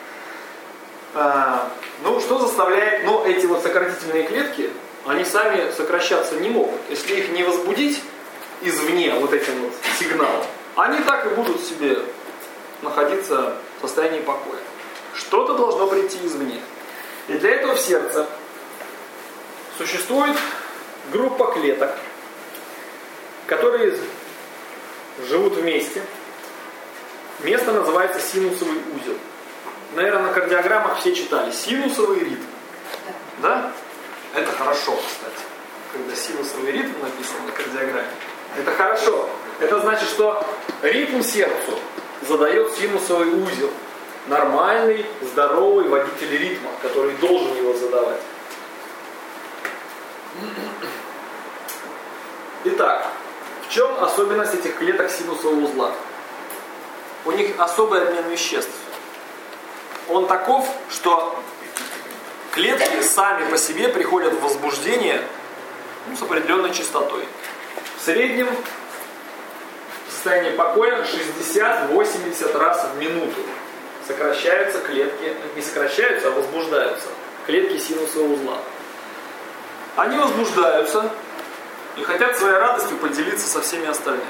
А, ну, что заставляет, ну, эти вот сократительные клетки, они сами сокращаться не могут. Если их не возбудить извне вот этим вот сигналом, они так и будут себе находиться в состоянии покоя. Что-то должно прийти извне. И для этого в сердце существует группа клеток, которые живут вместе. Место называется синусовый узел. Наверное, на кардиограммах все читали. Синусовый ритм. Да? Это хорошо, кстати. Когда синусовый ритм написан на кардиограмме. Это хорошо. Это значит, что ритм сердцу задает синусовый узел. Нормальный, здоровый водитель ритма, который должен его задавать. Итак, в чем особенность этих клеток синусового узла? У них особый обмен веществ. Он таков, что клетки сами по себе приходят в возбуждение, ну, с определенной частотой. В среднем в состоянии покоя шестьдесят-восемьдесят раз в минуту сокращаются клетки, не сокращаются, а возбуждаются клетки синусового узла. Они возбуждаются и хотят своей радостью поделиться со всеми остальными.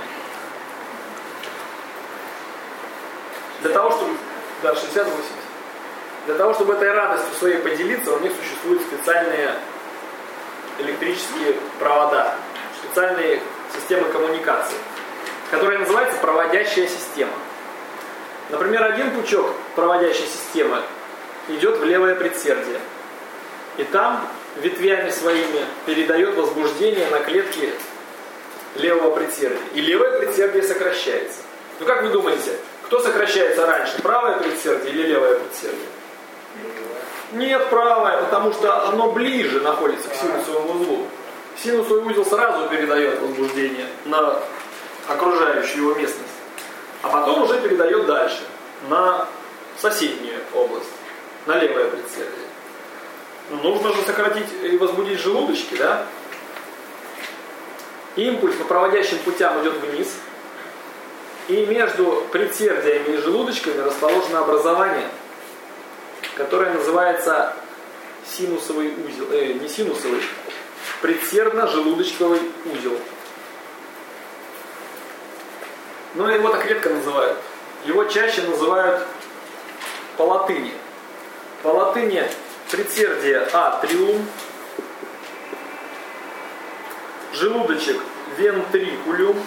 Для того, чтобы... Да, шестьдесят-восемьдесят. Для того, чтобы этой радостью своей поделиться, у них существуют специальные электрические провода, специальные системы коммуникации, которые называются проводящая система. Например, один пучок проводящей системы идет в левое предсердие. И там ветвями своими передает возбуждение на клетки левого предсердия. И левое предсердие сокращается. Ну как вы думаете, кто сокращается раньше, правое предсердие или левое предсердие? Нет, правое, потому что оно ближе находится к синусовому узлу. Синусовый узел сразу передает возбуждение на окружающую его местность, а потом уже передает дальше, на соседнюю область, на левое предсердие. Ну, нужно же сократить и возбудить желудочки, да? Импульс по проводящим путям идет вниз, и между предсердиями и желудочками расположено образование, которое называется синусовый узел, э, не синусовый, предсердно-желудочковый узел. Но его так редко называют. Его чаще называют по латыни. По латыни предсердие атриум, желудочек вентрикулюм,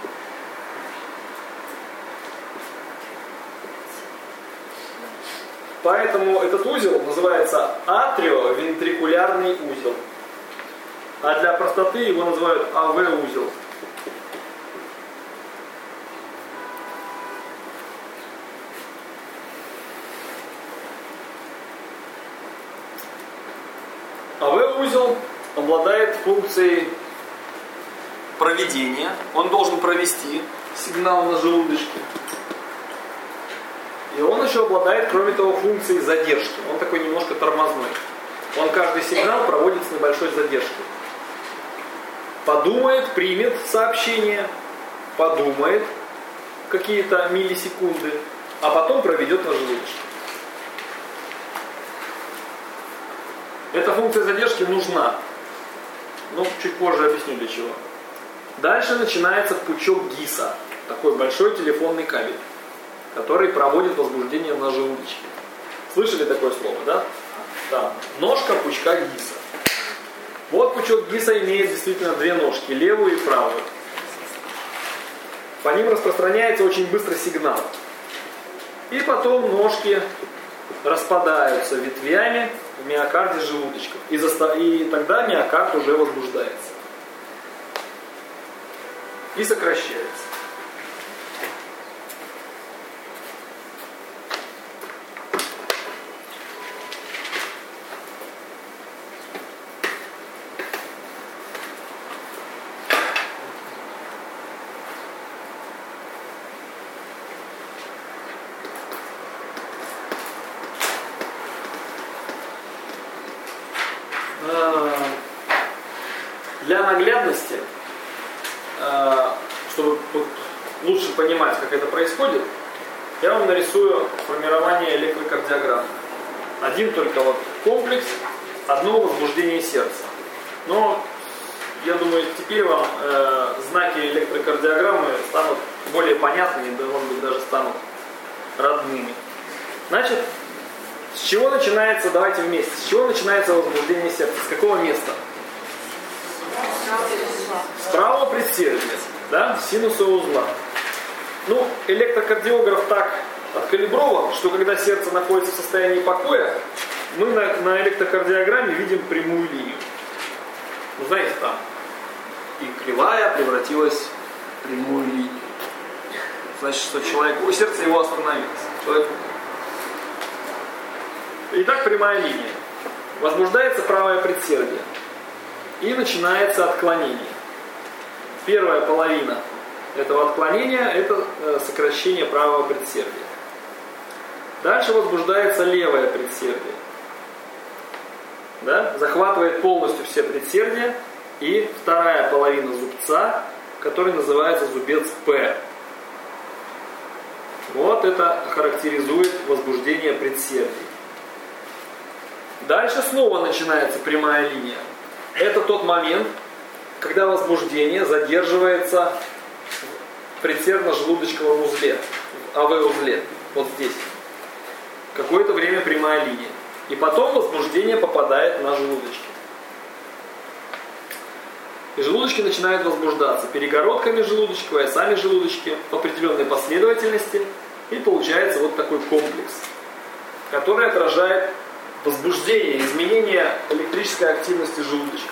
поэтому этот узел называется атриовентрикулярный узел. А для простоты его называют а вэ-узел. а вэ-узел обладает функцией проведения. Он должен провести сигнал на желудочке. И он еще обладает, кроме того, функцией задержки. Он такой немножко тормозной. Он каждый сигнал проводит с небольшой задержкой. Подумает, примет сообщение, подумает какие-то миллисекунды, а потом проведет на желудочке. Эта функция задержки нужна. Ну, чуть позже объясню для чего. Дальше начинается пучок ГИСа. Такой большой телефонный кабель, который проводит возбуждение на желудочке. Слышали такое слово, да? Да. Ножка пучка ГИСа. Вот пучок ГИСа имеет действительно две ножки, левую и правую. По ним распространяется очень быстро сигнал. И потом ножки распадаются ветвями в миокарде желудочков. И, заста... и тогда миокард уже возбуждается. И сокращается. Для наглядности, чтобы лучше понимать, как это происходит, я вам нарисую формирование электрокардиограммы. Один только вот комплекс, одно возбуждение сердца. Но я думаю, теперь вам э, знаки электрокардиограммы станут более понятными, да, может быть, даже станут родными. Значит, с чего начинается, давайте вместе, с чего начинается возбуждение сердца? С какого места? С правого предсердия, да, синусового узла. Ну, электрокардиограф так откалиброван, что когда сердце находится в состоянии покоя, мы на, на электрокардиограмме видим прямую линию. Ну, знаете, там и кривая превратилась в прямую линию. Значит, что человек, у сердца его остановилось. Человек... Итак, прямая линия. Возбуждается правое предсердие. И начинается отклонение. Первая половина этого отклонения – это сокращение правого предсердия. Дальше возбуждается левое предсердие. Да? Захватывает полностью все предсердия. И вторая половина зубца, который называется зубец П. Вот это характеризует возбуждение предсердий. Дальше снова начинается прямая линия. Это тот момент, когда возбуждение задерживается в предсердно-желудочковом узле, в эй ви узле, вот здесь. Какое-то время прямая линия. И потом возбуждение попадает на желудочки. И желудочки начинают возбуждаться перегородками желудочковой, сами желудочки в определенной последовательности. И получается вот такой комплекс, который отражает возбуждение, изменение электрической активности желудочка.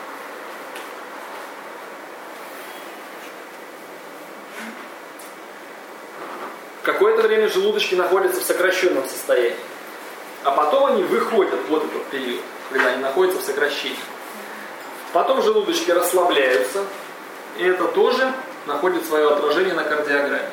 Какое-то время желудочки находятся в сокращенном состоянии. А потом они выходят, вот этот период, когда они находятся в сокращении. Потом желудочки расслабляются, и это тоже находит свое отражение на кардиограмме.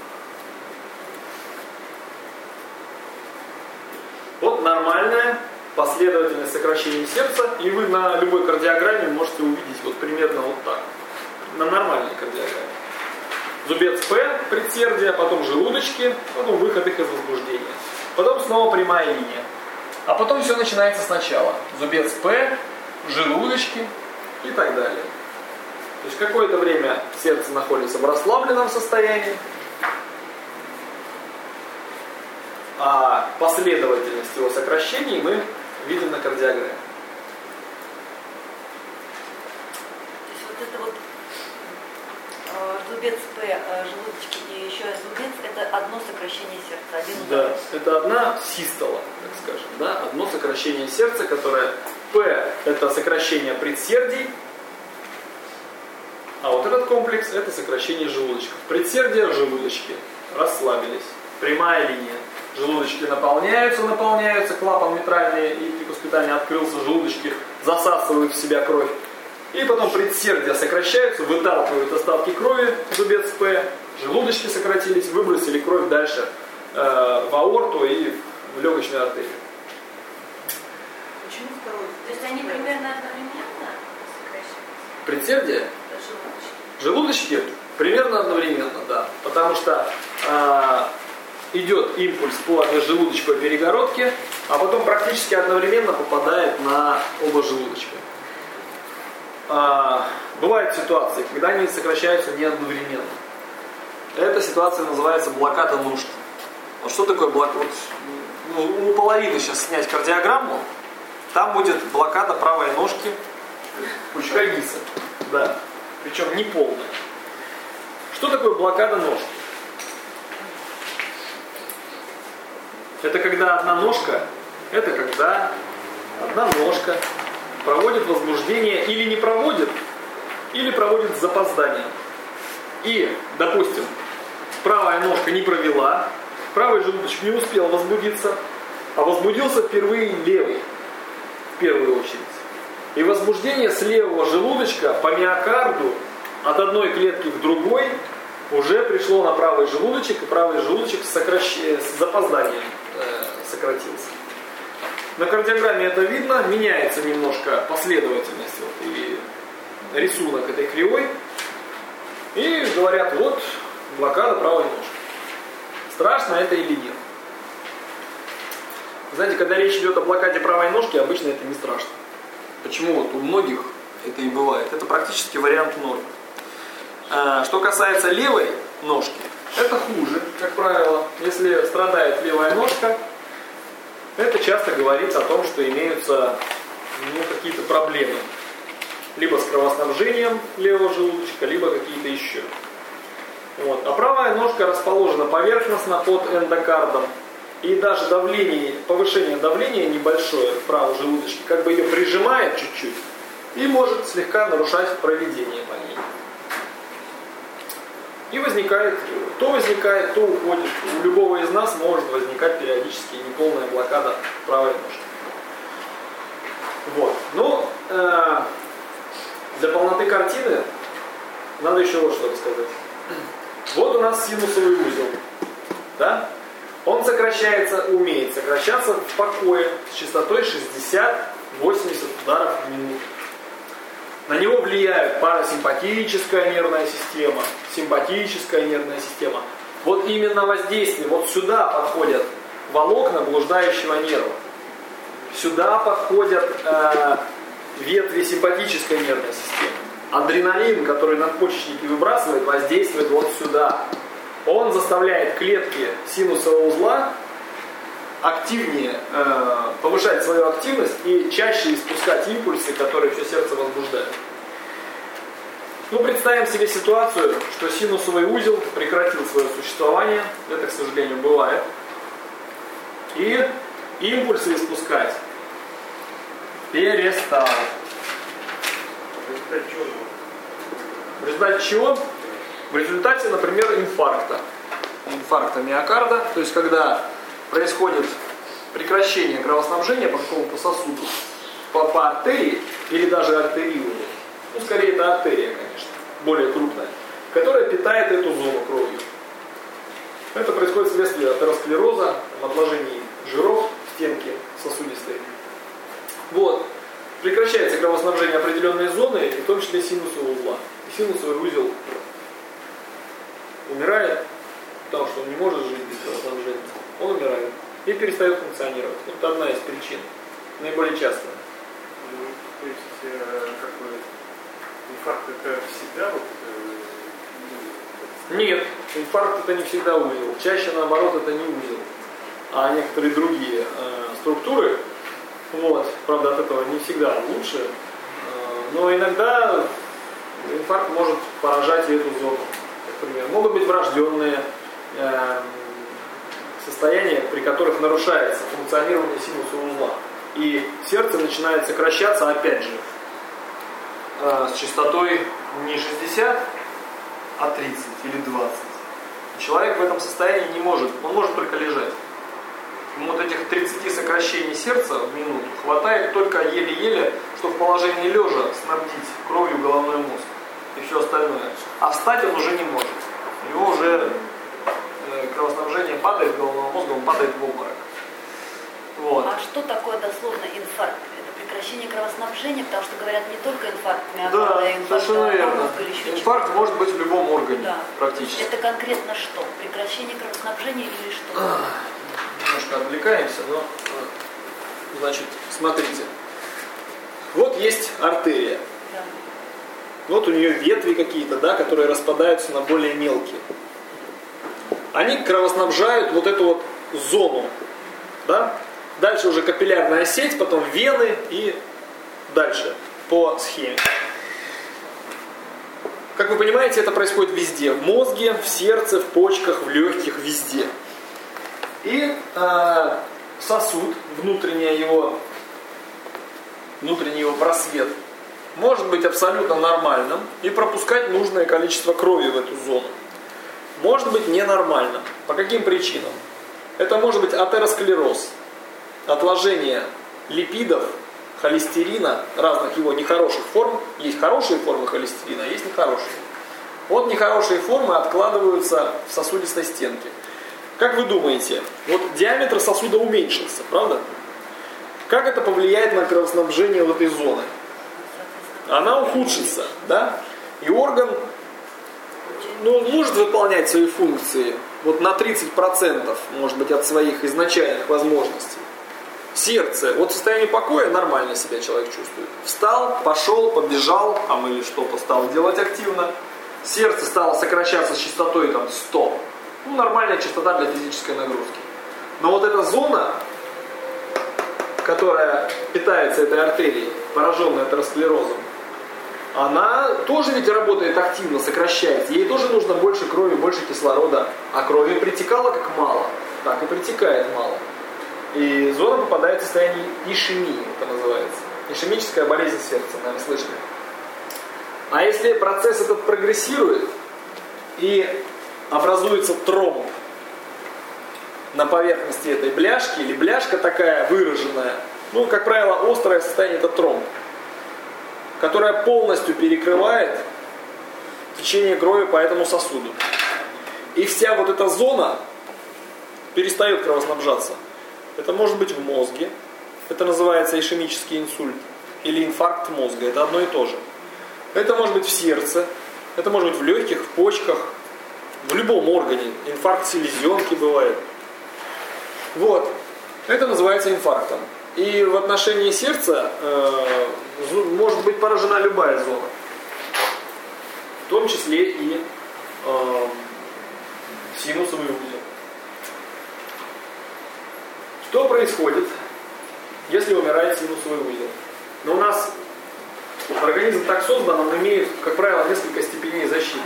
Вот нормальная последовательность сокращения сердца, и вы на любой кардиограмме можете увидеть вот примерно вот так. На нормальной кардиограмме. Зубец П, предсердия, потом желудочки, потом выход их из возбуждения. Потом снова прямая линия. А потом все начинается сначала. Зубец П, желудочки и так далее. То есть какое-то время сердце находится в расслабленном состоянии, а последовательность его сокращений мы видим на кардиограмме. То есть вот это вот э, зубец П, э, желудочки и еще зубец, это одно сокращение сердца, один удар. Да, это одна систола, так скажем, да, одно сокращение сердца, которое П это сокращение предсердий, а вот этот комплекс это сокращение желудочков. Предсердия, желудочки расслабились, прямая линия. Желудочки наполняются, наполняются, клапан митральный и прикуспитальный открылся, желудочки засасывают в себя кровь. И потом предсердия сокращаются, выталкивают остатки крови, зубец П, желудочки сократились, выбросили кровь дальше э, в аорту и в легочную артерию. Почему второй? То есть они примерно одновременно сокращаются? Предсердия? Желудочки. Желудочки примерно одновременно, да. Потому что э, идет импульс по желудочковой перегородке, а потом практически одновременно попадает на оба желудочка. Э, бывают ситуации, когда они сокращаются не одновременно. Эта ситуация называется блокада ножки. Вот что такое блокада? Вот, ну, у половины сейчас снять кардиограмму, там будет блокада правой ножки пучка Гисса. Да. Причем не полная. Что такое блокада ножки? Это когда одна ножка, это когда одна ножка проводит возбуждение или не проводит, или проводит с запозданием. И, допустим, правая ножка не провела, правый желудочек не успел возбудиться, а возбудился впервые левый, в первую очередь. И возбуждение с левого желудочка по миокарду от одной клетки к другой уже пришло на правый желудочек, и правый желудочек сокращ... с запозданием э, сократился. На кардиограмме это видно, меняется немножко последовательность вот, и рисунок этой кривой. И говорят, вот блокада правой ножки. Страшно это или нет? Знаете, когда речь идет о блокаде правой ножки, обычно это не страшно. Почему вот у многих это и бывает? Это практически вариант нормы. А, что касается левой ножки, это хуже, как правило. Если страдает левая ножка, это часто говорит о том, что имеются ну, какие-то проблемы. Либо с кровоснабжением левого желудочка, либо какие-то еще. Вот. А правая ножка расположена поверхностно под эндокардом. И даже давление, повышение давления небольшое в правом желудочке, как бы ее прижимает чуть-чуть и может слегка нарушать проведение по ней. И возникает, то возникает, то уходит. У любого из нас может возникать периодически неполная блокада правой ножки. Вот. Ну, э, для полноты картины надо еще вот что рассказать. Вот у нас синусовый узел. Да? Он сокращается, умеет сокращаться в покое с частотой шестьдесят-восемьдесят ударов в минуту. На него влияют парасимпатическая нервная система, симпатическая нервная система. Вот именно воздействие, вот сюда подходят волокна блуждающего нерва. Сюда подходят э, ветви симпатической нервной системы. Адреналин, который надпочечники выбрасывает, воздействует вот сюда. Он заставляет клетки синусового узла активнее э, повышать свою активность и чаще испускать импульсы, которые все сердце возбуждают. Ну, представим себе ситуацию, что синусовый узел прекратил свое существование, это, к сожалению, бывает, и импульсы испускать перестал. В результате чего? В результате, например, инфаркта. Инфаркта миокарда, то есть когда происходит прекращение кровоснабжения по какому-то сосуду, по, по артерии или даже артериолу. Ну, скорее это артерия, конечно, более крупная, которая питает эту зону кровью. Это происходит вследствие атеросклероза, отложений жиров в стенке сосудистой. Вот. Прекращается кровоснабжение определенной зоны, и в том числе синусового узла. И синусовый узел умирает, потому что он не может жить без кровоснабжения. Он умирает и перестает функционировать. Это одна из причин, наиболее частая. Ну, то есть, э, как бы, инфаркт это всегда вот... Э, Нет, инфаркт это не всегда узел. Чаще наоборот это не узел, а некоторые другие э, структуры. Вот, правда, от этого не всегда лучше. Э, но иногда инфаркт может поражать и эту зону. Например, могут быть врожденные э, состояния, при которых нарушается функционирование синусового узла. И сердце начинает сокращаться, опять же, э, с частотой не шестьдесят, а тридцать или двадцать. Человек в этом состоянии не может, он может только лежать. ему вот этих тридцати сокращений сердца в минуту хватает только еле-еле, чтобы в положении лежа снабдить кровью головной мозг и все остальное. А встать он уже не может. У него уже э, кровоснабжение падает головного мозга, он падает в обморок. Вот. А что такое дословно инфаркт? Это прекращение кровоснабжения, потому что говорят не только инфаркт Да, миокарда, а инфаркт совершенно верно. мозга или еще Инфаркт чего-то. может быть в любом органе, Да. практически. Это конкретно что? Прекращение кровоснабжения или что? Немножко отвлекаемся, но, значит, смотрите. Вот есть артерия. Да. Вот у нее ветви какие-то, да, которые распадаются на более мелкие. Они кровоснабжают вот эту вот зону, да? Дальше уже капиллярная сеть, потом вены и дальше по схеме. Как вы понимаете, это происходит везде. В мозге, в сердце, в почках, в легких, везде. И э, сосуд, внутренний его, внутренний его просвет, может быть абсолютно нормальным и пропускать нужное количество крови в эту зону. Может быть ненормальным. По каким причинам? Это может быть атеросклероз, отложение липидов, холестерина, разных его нехороших форм. Есть хорошие формы холестерина, а есть нехорошие. Вот нехорошие формы откладываются в сосудистой стенке. Как вы думаете, вот диаметр сосуда уменьшился, правда? Как это повлияет на кровоснабжение вот этой зоны? Она ухудшится, да? И орган, ну, он может выполнять свои функции вот на тридцать процентов, может быть, от своих изначальных возможностей. Сердце, вот в состоянии покоя нормально себя человек чувствует. Встал, пошел, побежал, там или что-то стал делать активно. Сердце стало сокращаться с частотой там сто. Ну, нормальная частота для физической нагрузки. Но вот эта зона, которая питается этой артерией, пораженная атеросклерозом, она тоже ведь работает активно, сокращается. Ей тоже нужно больше крови, больше кислорода. А крови притекало как мало, так и притекает мало. И зона попадает в состояние ишемии, это называется. Ишемическая болезнь сердца, наверное, слышали. А если процесс этот прогрессирует и образуется тромб на поверхности этой бляшки, или бляшка такая выраженная, ну, как правило, острое состояние это тромб, которая полностью перекрывает течение крови по этому сосуду. И вся вот эта зона перестает кровоснабжаться. Это может быть в мозге, это называется ишемический инсульт, или инфаркт мозга, это одно и то же. Это может быть в сердце, это может быть в легких, в почках, в любом органе. Инфаркт селезенки бывает. Вот, это называется инфарктом. И в отношении сердца э, может быть поражена любая зона, в том числе и э, синусовый узел. Что происходит, если умирает синусовый узел? Но у нас организм так создан, он имеет, как правило, несколько степеней защиты.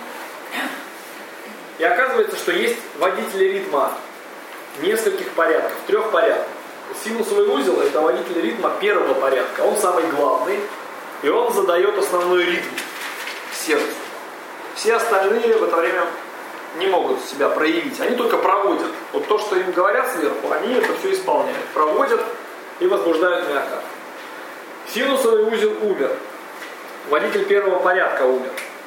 И оказывается, что есть водители ритма нескольких порядков, трех порядков. Синусовый узел – это водитель ритма первого порядка. Он самый главный, и он задает основной ритм сердцу. Все остальные в это время не могут себя проявить. Они только проводят. Вот то, что им говорят сверху, они это все исполняют. Проводят и возбуждают миокард. Синусовый узел умер. Водитель первого порядка умер.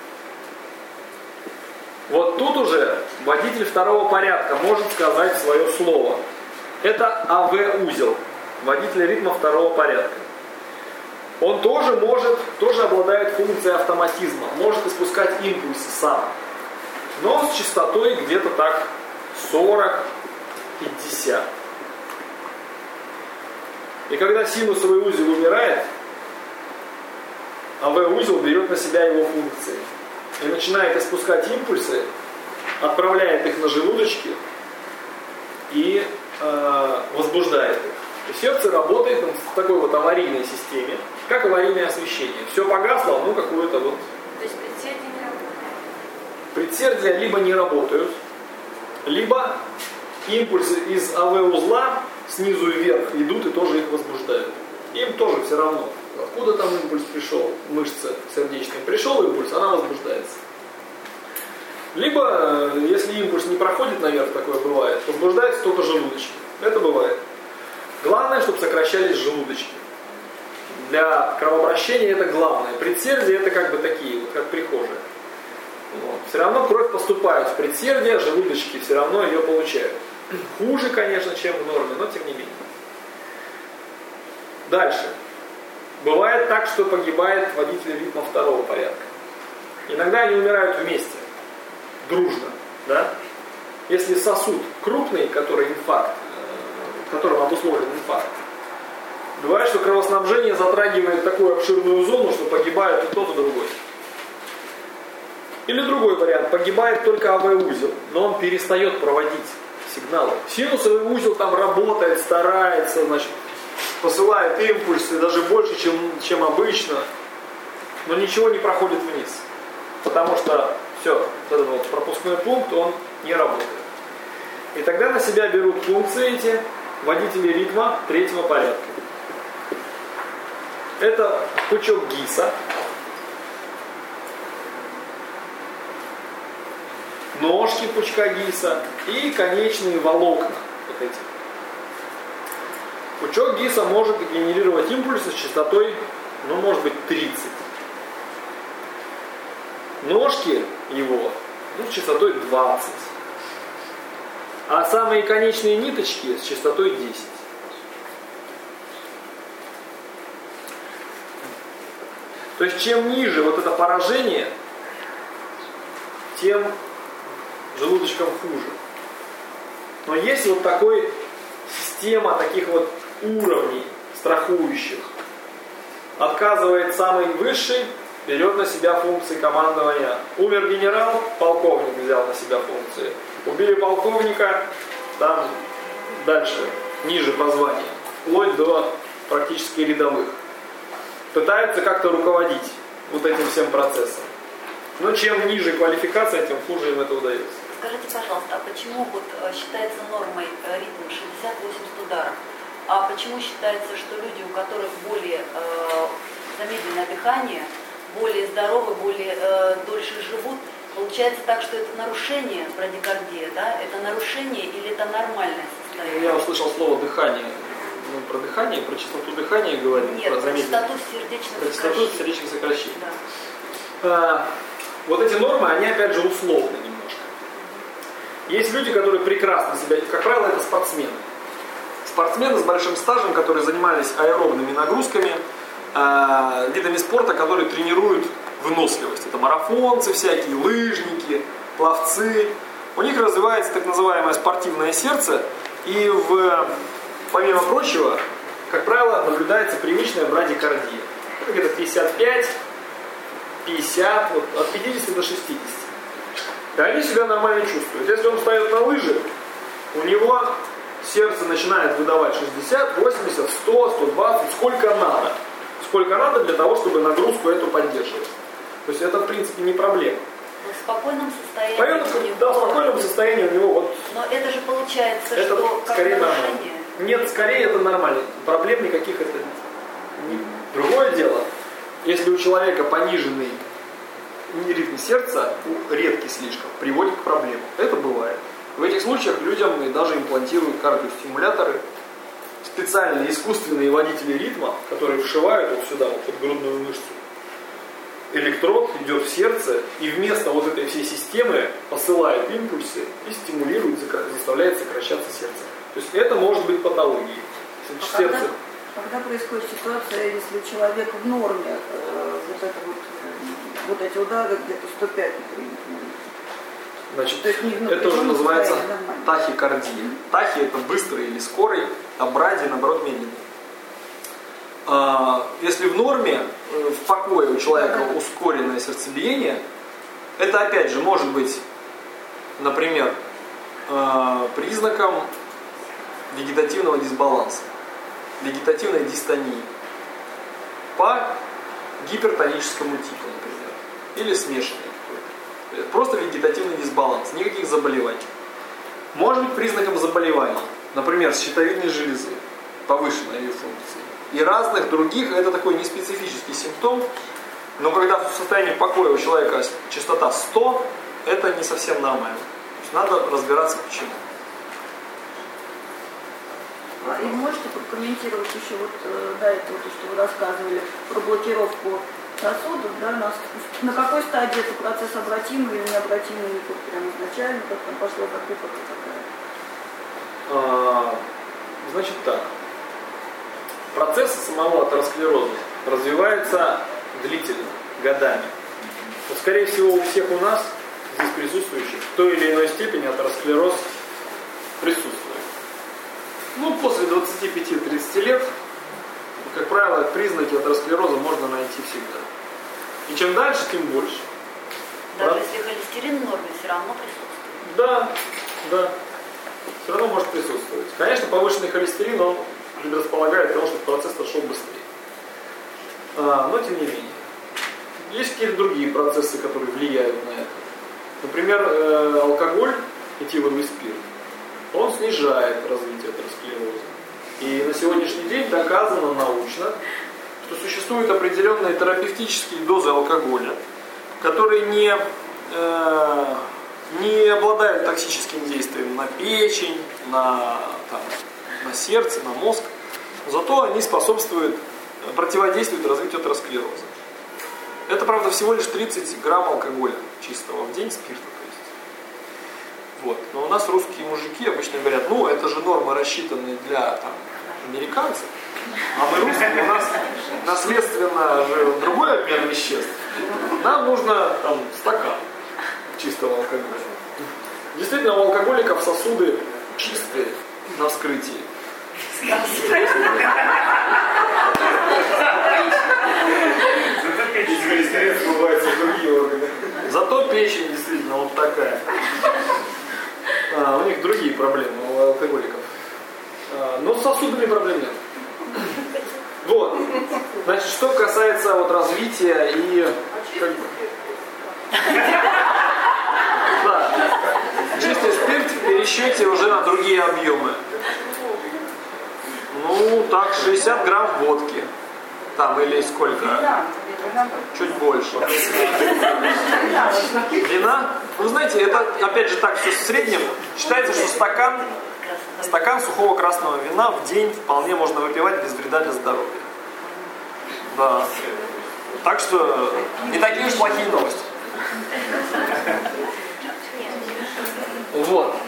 Вот тут уже водитель второго порядка может сказать свое слово. Это а вэ узел, водитель ритма второго порядка. Он тоже может, тоже обладает функцией автоматизма, может испускать импульсы сам, но с частотой где-то так сорок-пятьдесят. И когда синусовый узел умирает, а вэ узел берет на себя его функции и начинает испускать импульсы, отправляет их на желудочки и э, возбуждает их. И сердце работает в такой вот аварийной системе, как аварийное освещение. Все погасло, ну какое-то вот... То есть предсердия не работает? Предсердия либо не работают, либо импульсы из а вэ узла снизу вверх идут и тоже их возбуждают. Им тоже все равно. Откуда там импульс пришел, мышца сердечная, пришел импульс, она возбуждается. Либо, если импульс не проходит наверх, такое бывает, возбуждается только желудочки. Это бывает. Главное, чтобы сокращались желудочки. Для кровообращения это главное. Предсердия это как бы такие, вот как прихожие. Вот. Все равно кровь поступает в предсердие, желудочки все равно ее получают. Хуже, конечно, чем в норме, но тем не менее. Дальше. Бывает так, что погибает водитель ритма второго порядка. Иногда они умирают вместе, дружно. Да? Если сосуд крупный, который инфаркт, которым обусловлен инфаркт, бывает, что кровоснабжение затрагивает такую обширную зону, что погибает и тот, и другой. Или другой вариант. Погибает только эй ви узел, но он перестает проводить сигналы. Синусовый узел там работает, старается, значит, посылает импульсы даже больше, чем, чем обычно, но ничего не проходит вниз. Потому что все, этот вот пропускной пункт, он не работает. И тогда на себя берут функции эти водители ритма третьего порядка. Это пучок Гиса, ножки пучка Гиса и конечные волокна. Вот эти. Пучок Гиса может генерировать импульсы с частотой, ну, может быть, тридцать. Ножки его, ну, с частотой двадцать. А самые конечные ниточки с частотой десять. То есть, чем ниже вот это поражение, тем желудочкам хуже. Но есть вот такой система таких вот уровней страхующих. Отказывает самый высший, берет на себя функции командования. Умер генерал, полковник взял на себя функции. Убили полковника, там дальше, ниже по званию, вплоть до практически рядовых. Пытаются как-то руководить вот этим всем процессом. Но чем ниже квалификация, тем хуже им это удается. Скажите, пожалуйста, а почему вот считается нормой ритм шестьдесят-восемьдесят ударов? А почему считается, что люди, у которых более э, замедленное дыхание, более здоровы, более э, дольше живут, получается так, что это нарушение брадикардия, да? Это нарушение или это нормальное состояние? Я услышал слово дыхание. Ну, про дыхание, про частоту дыхания говорим. Нет, про, про частоту сердечных про частоту сокращений. сердечных сокращений. Да. А, вот эти нормы, они опять же условны немножко. Есть люди, которые прекрасно себя, как правило, это спортсмены. Спортсмены с большим стажем, которые занимались аэробными нагрузками, э, видами спорта, которые тренируют выносливость. Это марафонцы всякие, лыжники, пловцы. У них развивается так называемое спортивное сердце, и в, помимо прочего, как правило, наблюдается привычная брадикардия. Это где-то пятьдесят пять, пятьдесят, вот, от пятидесяти до шестидесяти. И они себя нормально чувствуют. Если он встает на лыжи, у него сердце начинает выдавать шестьдесят, восемьдесят, сто, сто двадцать, сколько надо. Сколько надо для того, чтобы нагрузку эту поддерживать. То есть это, в принципе, не проблема. В спокойном состоянии. Понятно, у него... да, в спокойном состоянии у него вот... Но это же получается, это что как скорее нарушение. нормально. Нет, скорее это нормально. Проблем никаких это нет. Другое дело, если у человека пониженный ритм сердца, редкий слишком, приводит к проблемам. Это бывает. В этих случаях людям даже имплантируют кардиостимуляторы, специальные искусственные водители ритма, которые вшивают вот сюда, вот под грудную мышцу. Электрод идет в сердце и вместо вот этой всей системы посылает импульсы и стимулирует, заставляет сокращаться сердце. То есть это может быть патологией. А сердце... когда, когда происходит ситуация, если человек в норме, э, вот, это вот, вот эти удары где-то сто пять, например. Значит, то есть, ну, это уже называется нормально. тахикардия. Mm-hmm. Тахи это быстрый или скорый, а бради наоборот медленный. А, если в норме, в покое у человека mm-hmm. ускоренное сердцебиение, это опять же может быть, например, признаком вегетативного дисбаланса, вегетативной дистонии по гипертоническому типу, например, или смешанный какой-то. Просто вегетативный дисбаланс, никаких заболеваний. Может быть признаком заболеваний, например, щитовидной железы, повышенной ее функции. И разных других, это такой неспецифический симптом, но когда в состоянии покоя у человека частота сто, это не совсем нормально. То есть надо разбираться почему. А, и можете прокомментировать еще вот э, до этого, то, что вы рассказывали про блокировку сосудов, да, на, на какой стадии это процесс обратимый или необратимый, вот прям изначально, как там пошла закупка такая? А, значит так, процесс самого атеросклероза развивается длительно, годами. Вот, скорее всего, у всех у нас, здесь присутствующих, в той или иной степени атеросклероз присутствует. Ну, после двадцати пяти - тридцати лет, как правило, признаки атеросклероза можно найти всегда. И чем дальше, тем больше. Даже Да? если холестерин в норме, все равно присутствует. Да, да. Все равно может присутствовать. Конечно, повышенный холестерин, он предрасполагает к тому, чтобы процесс пошел быстрее. А, но тем не менее. Есть какие-то другие процессы, которые влияют на это. Например, э, алкоголь, этиловый спирт, он снижает развитие атеросклероза. И на сегодняшний день доказано научно, что существуют определенные терапевтические дозы алкоголя, которые не, э, не обладают токсическим действием на печень, на, там, на сердце, на мозг, зато они способствуют, противодействуют развитию атеросклероза. Это, правда, всего лишь тридцать грамм алкоголя чистого в день, спирта. Вот. Но у нас русские мужики обычно говорят, ну это же нормы, рассчитанные для там, американцев, а мы русские, у нас наследственно же другой обмен веществ. Нам нужно там стакан чистого алкоголя. Действительно, у алкоголиков сосуды чистые на вскрытии. Зато печень действительно вот такая. А, у них другие проблемы, у алкоголиков. А, но с сосудами проблем нет. Вот. Значит, что касается вот развития и... Как бы... Да. Чистый спирт в пересчете уже на другие объемы. Ну, так, шестьдесят грамм водки. Там, или сколько? Чуть больше. Вина? Вы знаете, это, опять же, так, все в среднем. Считается, что стакан, стакан сухого красного вина в день вполне можно выпивать без вреда для здоровья. Да. Так что, не такие уж плохие новости. Вот.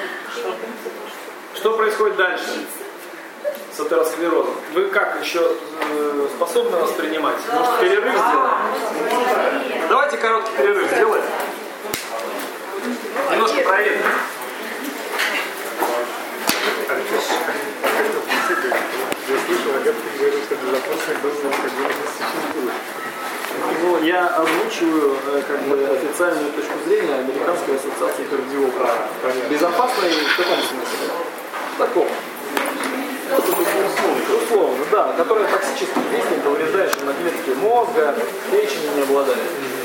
Что происходит дальше с атеросклерозом? Вы как еще э, способны воспринимать? Может, перерыв сделаем? Давайте короткий перерыв сделаем. Немножко проверим. Я слышал, а как-то говорил, что безопасность доза алкоголя существует. Ну, я озвучиваю как бы официальную точку зрения Американской ассоциации кардиологов. Безопасной в каком смысле? В таком. Условно, да, которая токсическим действием повреждающим на клетки мозга, печени не обладает.